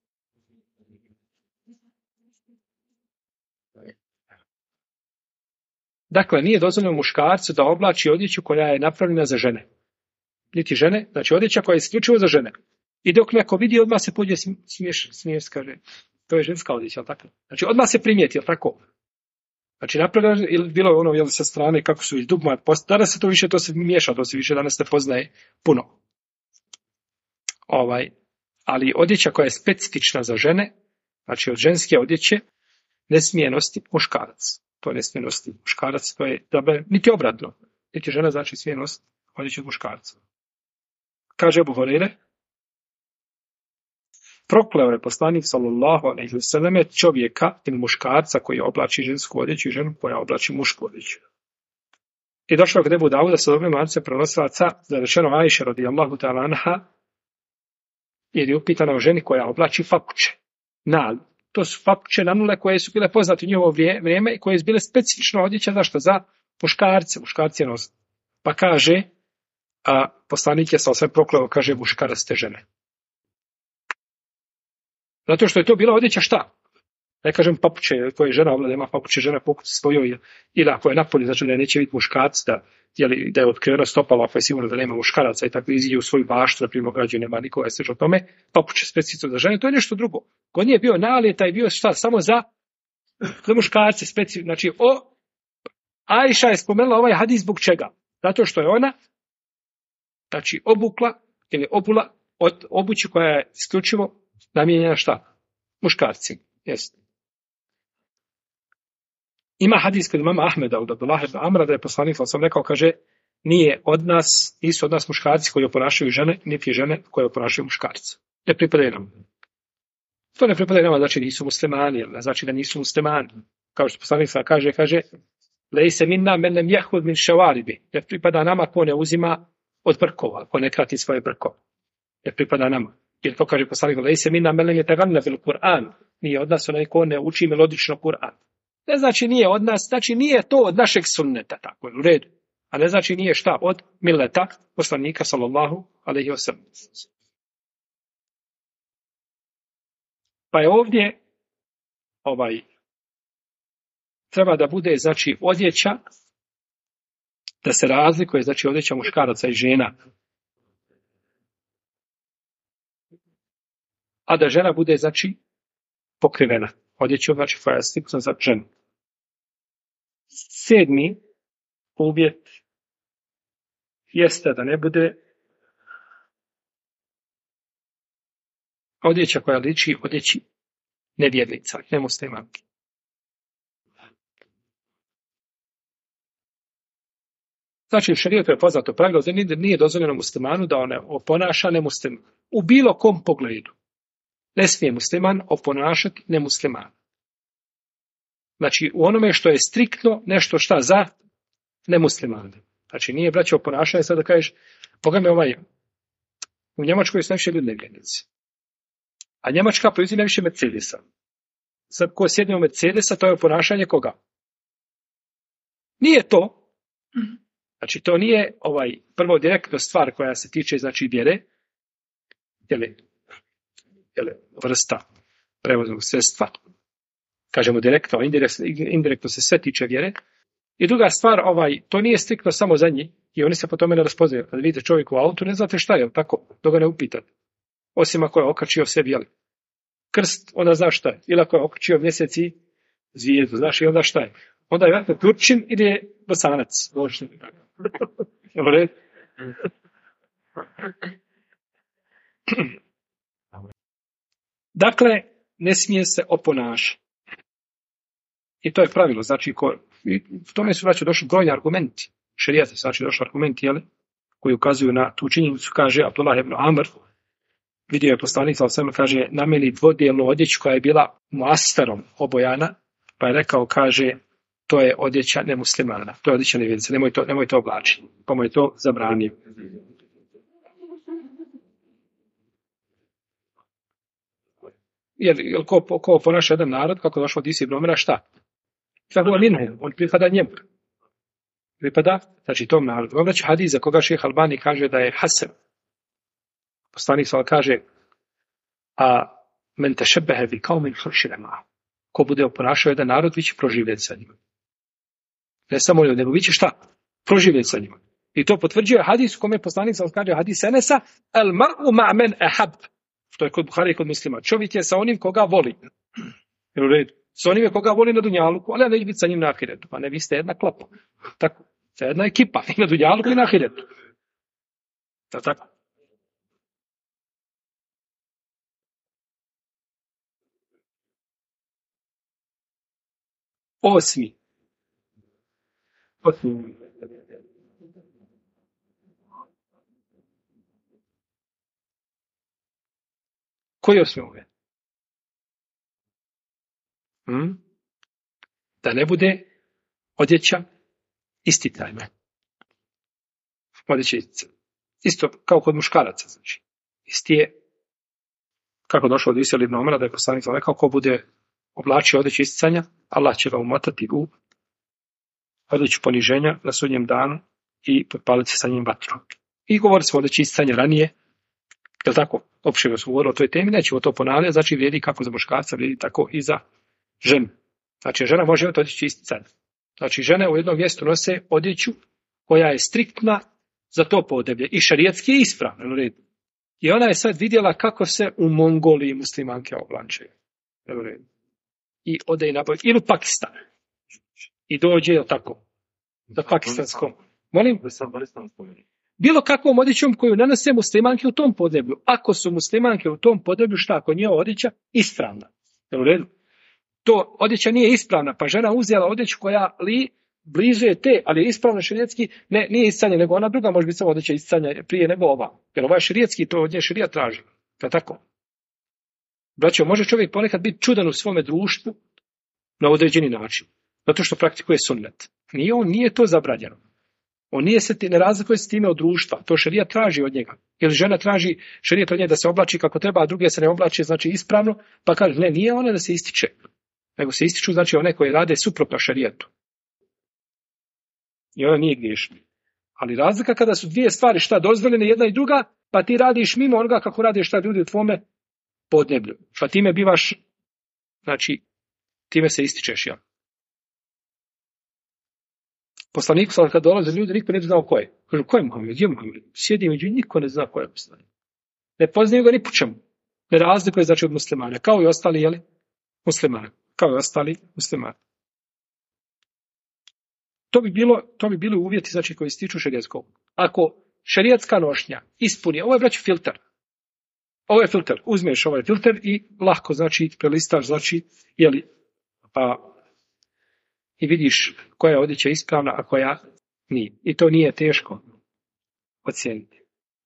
Dakle, nije dozvoljeno muškarcu da oblači odjeću koja je napravljena za žene. Niti žene, znači odjeća koja je isključivo za žene. I dok neko vidi, odmah se pođe smiješ, kaže, to je ženska odjeća, ali tako? Znači, odmah se primijeti, ali tako? Znači, napravljeno, ili bilo je ono, sa strane, kako su iz dugma, danas se to više, to se miješa, to se više danas ne poznaje puno. Ali odjeća koja je specifična za žene, znači od ženske odjeće, ne smije nositi muškarac. To ne smije nositi muškarac, to je niti obratno. Niti žena znači smije nositi odjeću od muškarca. Kaže Ebu Hurajra, prokleo je poslanik sallallahu alejhi ve selleme čovjeka ili muškarca koji oblači žensku odjeću i ženu koja oblači mušku odjeću. I došlo kod Ebu Dauda sa dobrim lancem prenosilaca da je rečeno Ajše radijallahu ta'ala anha, jer je upitana o ženi koja oblači papuče. To su papuče nanule koje su bile poznate u njihovo vrijeme i koje su bile specifično odjeća za muškarce. Muškarci je nose. Pa kaže, a poslanik je sa sve prokleo, kaže muškarac te žene. Zato što je to bila odjeća šta? Ne kažem papuče koje žena ovdje ima papuče žena poput svojoj ili ako je napolje, znači da neće biti muškarac da je otkriveno stopalo, ako je sigurno da nema muškaraca i tako iziđe u svoju baštu, na primjer građu nema nikoga sveže o tome, papuče specifično za žene, to je nešto drugo. Kod nje je bio nalijeta i bio šta? Samo za muškarce specifično. Znači, Ajša je spomenula ovaj hadis zbog čega? Zato što je ona znači obukla ili obula od obući koja je isključivo namijenjena šta? Muškarci. Jeste. Ima hadis kod imama Ahmeda od Abdullah ibn Amra da je poslanik sam rekao, kaže, nije od nas, nisu od nas muškarci koji oponašaju žene, niti žene koje oponašaju muškarce. Ne pripadaju nam. To ne pripadaju nama, znači nisu muslimani, znači da nisu muslimani. Kao što poslanik kaže, lejse minna men lem jehud min šavaribi. Ne pripada nama ko ne uzima od brkova, ko ne krati svoje brkove. Ne pripada nama. Jer to kaže poslanik, lejse minna men lem yataganna bil Kur'an. Nije od nas onaj ko ne uči melodično Kur'an. Ne znači nije od nas, znači nije to od našeg sunneta, tako je u redu. A ne znači nije šta od mileta poslanika sallallahu alejhi ve sellem. Pa je ovdje treba da bude znači odjeća da se razlikuje znači odjeća muškaraca i žena. A da žena bude znači pokrivena. Odjeća znači koja je slična za ženu. 7. uvjet jeste da ne bude odjeća koja liči odjeći nevjernica, nemuslimanki. Znači, u šerijetu je poznato pravilo da nije dozvoljeno muslimanu da one oponaša nemusliman. U bilo kom pogledu. Ne smije musliman oponašati nemusliman. Znači, u onome što je striktno nešto šta za nemusliman. Znači, nije braće oponašanje, sad da kažeš, pogledaj u Njemačkoj su najviše ljudi nevjernici. A Njemačka proizvodi najviše Mercedesa. Sad, ko sjedne u Mercedesa, to je oponašanje koga? Nije to. Znači, to nije prvo direktno stvar koja se tiče, znači, vjere, vrsta prevoznog sredstva. Kažemo direktno, indirektno se sve tiče vjere. I druga stvar, to nije striktno samo za njih i oni se po tome ne raspoznaju. Kad vidite čovjek u autu, ne znate šta je, tako, dok ga ne upitate. Osim ako je okačio sebi, krst, onda zna šta je. Ili ako je okačio mjesec i zvijezdu, znaš, i onda šta je. Onda je vjerojatno Turčin ili je Bosanac. Dakle, ne smije se oponašati. I to je pravilo. Znači, u tome su znači došli brojni argumenti. Šerijat znači došli argumenti, koji ukazuju na tu činjenicu, kaže Abdullah ibn Amr, vidio je poslanik sallallahu kaže, na meni dvodijelnu odjeću koja je bila muastarom obojana, pa je rekao, kaže, to je odjeća nemuslimana, to je odjeća nevjernice, nemoj to oblačiti, pa mu je to zabranio. Jer ko ponaša jedan narod, kako je došlo od Isi ibn Omera, šta? On pripada njemu. Pripada, znači tom narodu. Ovdje hadis za koga šejh Albani kaže da je hasan. Poslanik sallallahu kaže, a men tešebbehe bi kaumin hurširema. Ko bude oponašao jedan narod, vi će proživjeti sa njima. Ne samo ljudi, nego vi će šta? Proživjeti sa njima. I to potvrđuje hadis u kome poslanik sallallahu kaže hadis Enesa, el mar'u ma men ehab. To je kod Buhari i kod Muslima. Čovjek je sa onim koga voli. Jer u redu. Sa onim koga voli na dunjaluku, ali neće biti sa njim na ahiretu. Pa ne, vi ste jedna klapa. Tako. Ste jedna ekipa. I na dunjaluku i na ahiretu. Tako. Osmi. Koji osmi uvjet? Da ne bude odjeća istitajna. Odjeća istitajna. Isto kao kod muškaraca, znači. Isti je, kako došlo od Isra ibn Omera, da je poslanik rekao, ko bude oblačio odjeću isticanja, Allah će ga umotati u odjeću poniženja na sudnjem danu i potpaliti sa njim vatru. I govorili smo o odjeći isticanja ranije, je li tako? Opširno smo govorili o toj temi, nećemo to ponavljati, znači vrijedi kako za muškarca, vrijedi tako i za ženu. Znači, žena može imati odjeću isticanja. Znači, žene u jednom mjestu nose odjeću koja je striktna za to podeblje i šarijetski je ispravna. I ona je sad vidjela kako se u Mongoliji muslimanke oblačaju. I ode i nabavi. Ili u Pakistan. I dođe, je tako, za pakistanskom. Molim? Bilo kakvom odjećom koju nanose muslimanke u tom podeblju. Ako su muslimanke u tom podeblju, šta ako nije odjeća? Ispravna. To odjeća nije ispravna, pa žena uzela odjeću koja blizu je te, ali je ispravno šerijetski, ne, nije iscanje, nego ona druga može biti samo odjeća iscanja prije nego ova. Jer ova je šerijetski, to od nje šerijat traži. To je tako. Braćo, može čovjek ponekad biti čudan u svome društvu na određeni način. Zato što praktikuje sunnet. Nije to zabranjeno. On ne razlikuje se time od društva. To šerijat traži od njega. Ili žena traži šerijat od njega da se oblači kako treba, a druge se ne oblači, znači ispravno, pa kaže, ne, nije ona da se ističe. Nego se ističu, znači, one koje rade suprotno šerijatu. I ona nije griješna. Ali razlika kada su dvije stvari šta dozvoljene, jedna i druga, pa ti radiš mimo onoga kako radiš šta ljudi u tvome podneblju. Pa time bivaš, znači, time se ističeš, ja. Poslanik sam kad dolaze ljudi, niko ne znao ko je. Kažu, ko je Muhammed? Gdje je Muhammed? Sjedi među, niko ne zna ko je poslanik. Ne poznaju ga ni po čemu. Ne razlikuje znači od muslimana. Kao i ostali, jeli? Muslimani. Kao i ostali muslimani. To bi bili uvjeti znači, koji se tiču šerijatskog. Ako šerijatska nošnja ispuni, ovo je braći filter. Ovo je filter. Uzmeš ovaj filter i lahko znači prelistaš, znači, jeli, pa i vidiš koja je odjeća ispravna, a koja nije. I to nije teško ocijeniti.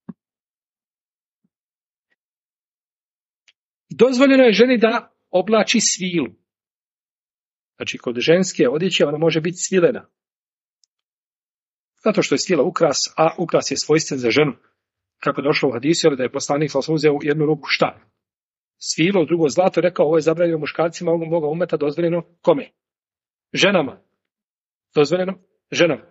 Dozvoljeno je ženi da oblači svilu. Znači, kod ženske odjeće ona može biti svilena. Zato što je svila ukras, a ukras je svojstven za ženu. Kako je došlo u hadisu, da je poslanik sam uzeo u jednu ruku šta? Svilo, drugo zlato, rekao, ovo je zabranjeno muškarcima, moga umeta, dozvoljeno kome? Ženama. Dozvoljeno ženama.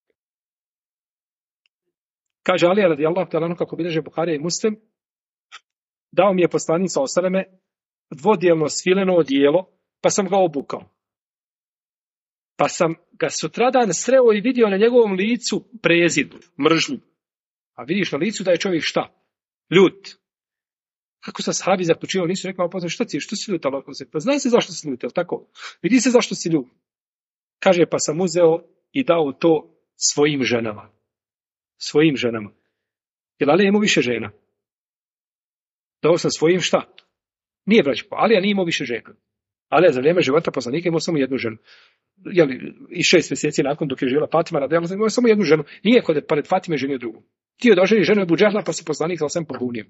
Kaže Alija radijallahu ta'ala anhu, kako bilježe Buharija i Muslim, dao mi je poslanik sa osaleme dvodijelno svileno odijelo, pa sam ga obukao. Pa sam ga sutradan sreo i vidio na njegovom licu prezir, mržnju. A vidiš na licu da je čovjek šta? Ljut. Kako se sahabi zaključio, nisu rekao, pa što si ljut, Allah? Pa zna se zašto si ljut, tako? Vidi se zašto si ljut. Kaže, pa sam uzeo i dao to svojim ženama. Svojim ženama. Jer Ali je imao više žena. Dao sam svojim šta? Nije braćo, Alija nije imao više žena. Alija za vrijeme života poslanika imao samo jednu ženu. I 6 mjeseci nakon dok je živjela Fatima, radijallahu imao samo jednu ženu. Nije kod pored Fatime ženio drugu. Htio da oženi ženu Ebu Džehla, pa se poslanik sam pobunio.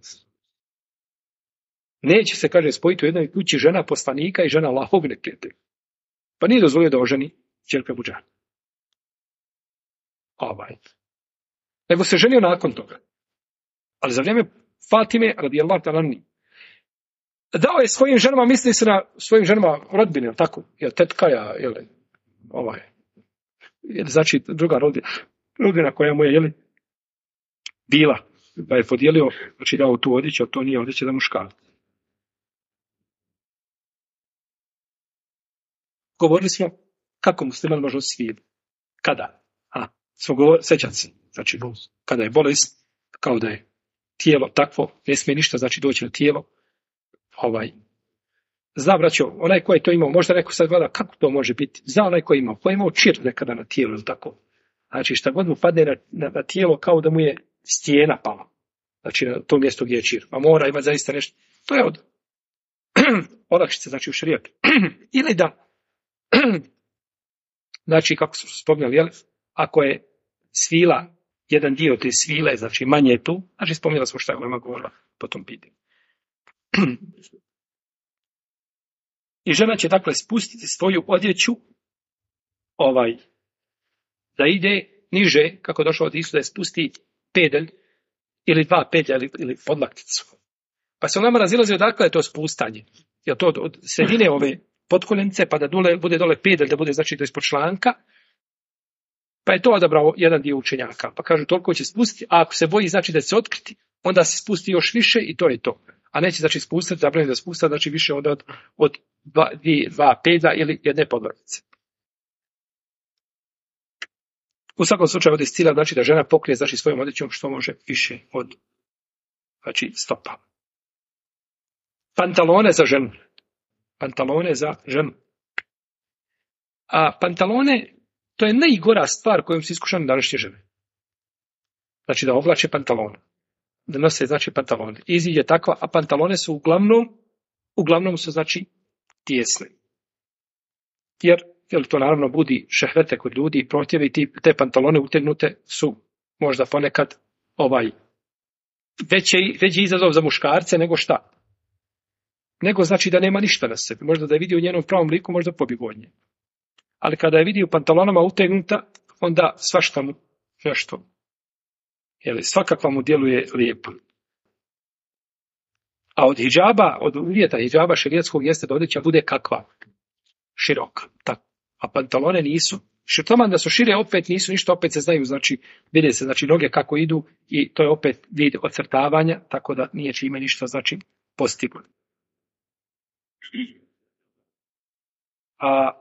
Neće se, kaže, spojiti u jednoj kući žena poslanika i žena Allahovog neprijatelja. Pa nije dozvolio da oženi ćerku Ebu Džehla. Nego se ženio nakon toga. Ali za vrijeme Fatime, radijallahu ta'ala anha, dao je svojim ženama, misli se na svojim ženama rodbine, tako? Jel tetkaja, jel znači druga rodbina koja mu je, jel, bila, pa je podijelio, znači dao tu odjeću, a to nije odjeća za muškarac. Govorili smo kako musliman može osvijeti. Kada? Sjećate se, znači kada je bolest, kao da je tijelo takvo, ne smije ništa, znači doći na tijelo. Zna, braćo, onaj koji je to imao, možda neko sad gleda kako to može biti. Zna onaj koji je imao čir nekada na tijelu, ili tako. Znači šta god mu padne na tijelo kao da mu je stijena pala. Znači na to mjesto gdje je čir. A mora imati zaista nešto. To je od olakšice, znači u šerijatu. Ili da, znači kako su spominjali, jel? Ako je svila, jedan dio te svile, znači manje je tu, znači spominjali smo šta je Ulema govorila po tom pitanju. I žena će dakle spustiti svoju odjeću da ide niže, kako došlo od Isu, da je spusti pedalj ili 2 pedlja ili podlakticu. Pa se nama razilazi odakle je to spustanje. Je to od sredine ove potkoljenice pa da bude dole pedalj, da bude znači to ispod članka. Pa je to odabrao jedan dio učenjaka. Pa kažu toliko će spustiti, a ako se boji znači da će se otkriti, onda se spusti još više i to je to. A neće znači spustiti, zabraniti da spusta, znači više od 2 pedlja ili jedne podlaktice. U svakom slučaju ovdje cilja znači da žena pokrije znači svojom odjećom što može više od znači stopa. Pantalone za ženu. Pantalone za ženu. A pantalone, to je najgora stvar kojom se iskušane današnje žene. Znači da oblače pantalone. Da nose znači pantalone. Izid je takva, a pantalone su uglavnom su znači tijesne. Jer jer to naravno budi šehvete kod ljudi i protjevi, te pantalone utegnute su možda ponekad veći izazov za muškarce nego šta? Nego znači da nema ništa na sebi. Možda da je vidio u njenom pravom liku, možda pobjegao od nje. Ali kada je vidio pantalonama utegnuta, onda svašta mu nešto. Svakakva mu djeluje lijepo. A od hidžaba, od uvjeta hidžaba šerijatskog jeste da odjeća bude kakva? Široka. Tako. A pantalone nisu. Taman da su šire, opet nisu ništa, opet se znaju, znači, vide se, znači, noge kako idu i to je opet vid ocrtavanja, tako da nije čime ništa, znači, postiglo. A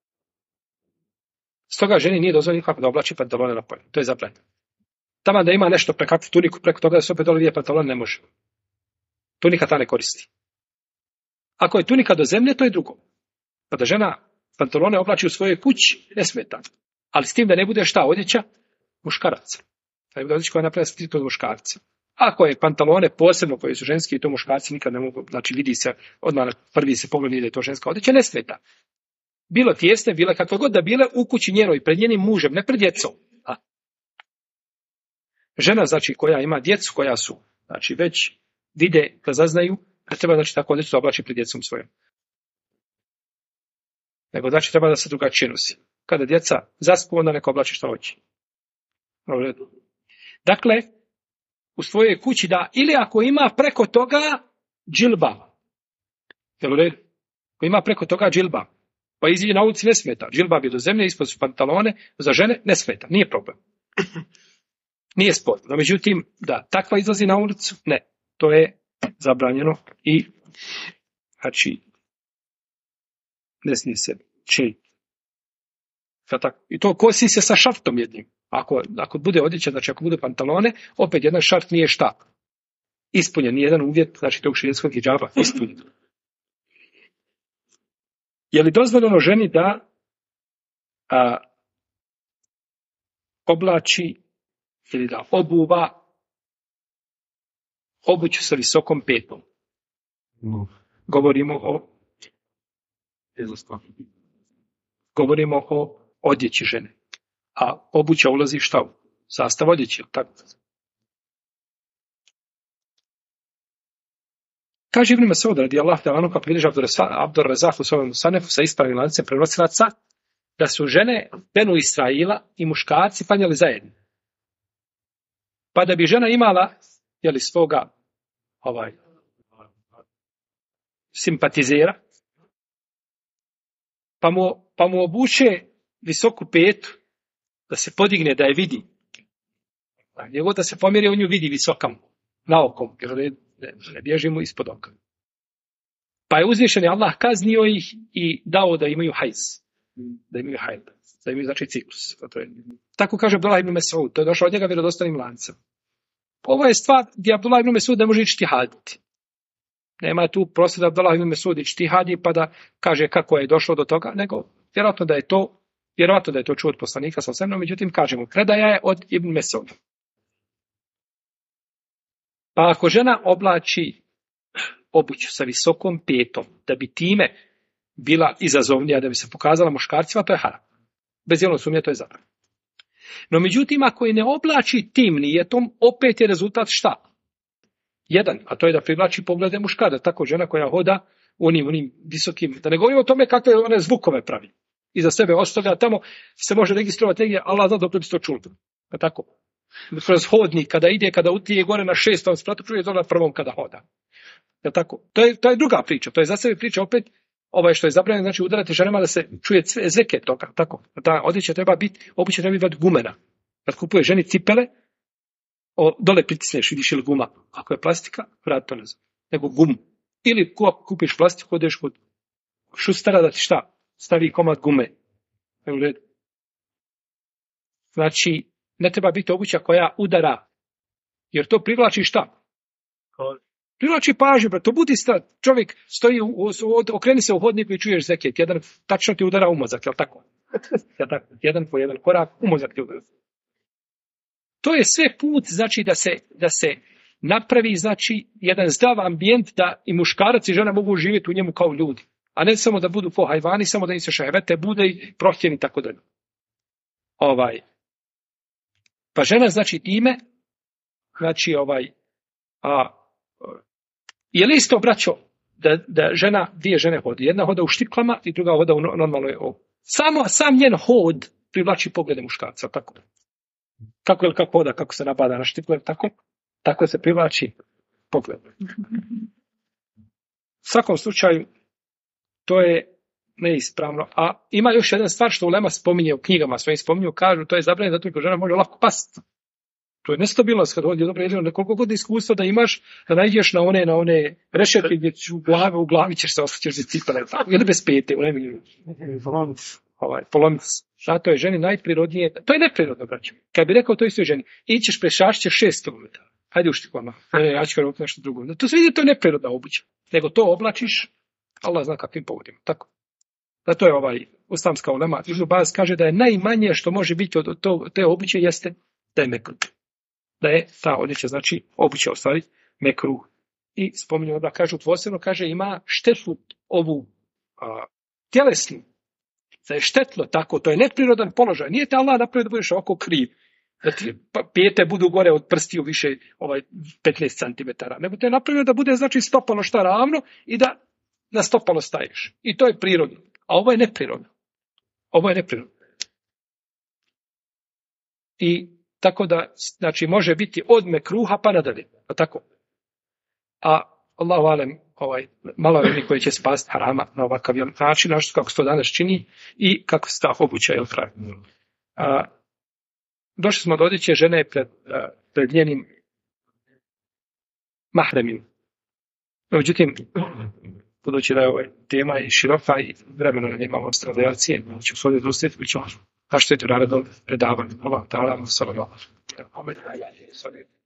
stoga ženi nije dozvoljeno nikako da oblači pantalone na polju. To je zabranjeno. Taman da ima nešto kakvu tuniku, preko toga da se opet dole vije pantalon, ne može. Tunika ta ne koristi. Ako je tunika do zemlje, to je drugo. Pa da žena pantalone oblači u svojoj kući, ne smeta. Ali s tim da ne bude šta odjeća? Muškaraca. Da ne bude odjeća koja je napravljena striktno od muškarca. Ako je pantalone posebno koji su ženski i to muškarci nikad ne mogu, znači vidi se, odmah prvi se pogled da je to ženska odjeća, ne smeta. Bilo tijesne, bile kakve god da bile u kući njenoj, pred njenim mužem, ne pred djecom. Žena, znači, koja ima djecu, koja su, znači, već vide da zaznaju, ne treba, znači, tako odjeću da oblači pred djecom svojom. Nego, znači, treba da se drugačije nosi. Kada djeca zaspu, onda neko oblači što hoće. Dakle, u svojoj kući da, ili ako ima preko toga džilba. Jel u redu? Ako ima preko toga džilba, pa iziđe na ulici, ne smeta. Džilba bi do zemlje, ispod su pantalone, za žene ne smeta, nije problem. Nije sporno. No, međutim, da takva izlazi na ulicu, ne. To je zabranjeno i, znači, ne smije se činiti. I to kosi se sa šartom jednim. Ako bude odjeća, znači ako bude pantalone, opet jedan šart nije šta? Ispunjen, nije jedan uvjet, znači tog širijatskog hidžaba, ispunjen. Je li dozvoljeno ženi da oblači ili da obuva obuću sa visokom petom? Govorimo o odjeći žene. A obuća ulazi šta u sastav odjeće, tako? Kaže Ibn Mesud radijallahu ta'ala anhu, kako vidiš Abdur Razaf u svojom Sanefu sa ispravnim lancem prenosilaca, da su žene Benu Israila i muškarci klanjali zajedno. Pa da bi žena imala svoga simpatizera, pa mu obuče visoku petu, da se podigne, da je vidi. Njegov da se pomjeri, on nju vidi visokam, na okom, jer ne bježi mu ispod oka. Pa je uzvišen Allah kaznio ih i dao da imaju hajz. Da imaju hajz. Da imaju, znači, ciklus. Tako kaže Abdullah ibn Mesud. To je došlo od njega vjerodostojnim lancem. Ovo je stvar gdje Abdullah ibn Mesud ne može ištihaditi. Nema tu prostor da Abdullah ibn Mesud ištihadi pa da kaže kako je došlo do toga, nego vjerojatno da je to čuo od poslanika sa osebnom, međutim kažemo, predaja je od Ibn Mesud. Pa ako žena oblači obuću sa visokom petom, da bi time bila izazovnija, da bi se pokazala muškarcima, to je haram. Bez jednog sumnje to je zabranjeno. No međutim, ako je ne oblači tim nijetom, opet je rezultat šta? Jedan, a to je da privlači poglede muškara. Tako žena koja hoda u onim visokim, da ne govorimo o tome kakve one zvukove pravi. I za sebe ostavlja, tamo se može registrovati negdje, Allah zna dobro bi se to čulo. Tako. Kroz hodnik, kada utije gore na 6. spratu, čuje to na prvom kada hoda. Tako. To je druga priča. To je za sebe priča opet, što je zabranjeno, znači udarati ženama da se čuje zveke toga. Tako. Ta odjeća treba biti, obuća treba biti gumena. Kad kupuje ženi cipele, dole pritisneš, vidiš ili guma. Ako je plastika, vrati to nazad. Nego gumu. Ili ako kupiš plastiku, odeš kod šustara da ti šta? Stavi komad gume. U redu. Znači, ne treba biti obuća koja udara. Jer to privlači šta? Privlači pažnju, to budi čovjek stoji, okreni se u hodniku i čuješ zeket. Jedan tačno ti udara u mozak, jel tako? Jedan po jedan korak u mozak ti udara. To je sve put, znači, da se napravi, znači, jedan zdrav ambijent da i muškarac i žena mogu živjeti u njemu kao ljudi. a ne samo da budu po hajvani, samo da im se šehvete bude i prohtjeni tako dalje. Pa žena znači time, znači je li isto, braćo, da žena, dvije žene hodi, jedna hoda u štiklama i druga hoda u normalnoj sam njen hod privlači poglede muškarca, tako. Kako hoda, kako se napada na štikle, tako se privlači pogled. U svakom slučaju, to je neispravno. A ima još jedna stvar što ulema spominje u knjigama svojim spominju, kažu, to je zabranjeno zato što žena može lako pasti. To je nestabilnost kad ovdje dobro jedino nekoliko godina iskustva da imaš, da nađeš na one rešetke gdje ću u glavi ćeš se osjećaš za cipele, ili bez pete, u nemilju. Polomic. Zato je ženi najprirodnije, to je neprirodno, braćo. Kad bi rekao to istoj ženi, ićeš prešašće 600 metara. Hajde u štiklama. Ja ću kao nešto drugo. To se vidi, to je neprirodna obuća. Nego to oblačiš, Allah zna kakvim povodima. Tako. Zato je islamska ulema, Ibn Baz kaže da je najmanje što može biti od te obuće jeste da je mekruh. Da je ta odjeća, znači obuća u stvari mekruh. I spominju da kažu posebno, kaže ima štetu ovu tjelesnu. Da je štetno tako, to je neprirodan položaj. Nije te Allah napravio da budeš ovako kriv. Da ti pijete budu gore od prstiju više 15 cm. Nego te je napravio da bude znači stopalo šta ravno i da na stopalo staješ. I to je prirodno. A ovo je neprirodno. I tako da, znači, može biti od mekruha pa nadalje. Tako. A Allahu alem, malo ljudi koji će spasti harama na ovakav način, kako se to danas čini i kako se ta obuća, jel pravi. Došli smo do odjeće žene pred njenim mahremim. Međutim, budući da je tema i široka i vremena nemamo stradajacije, ću svoj odustiti, bit ćemo naštiti u narednom predavanju. Allah ta'ala, sallallahu alaihi wa sallam.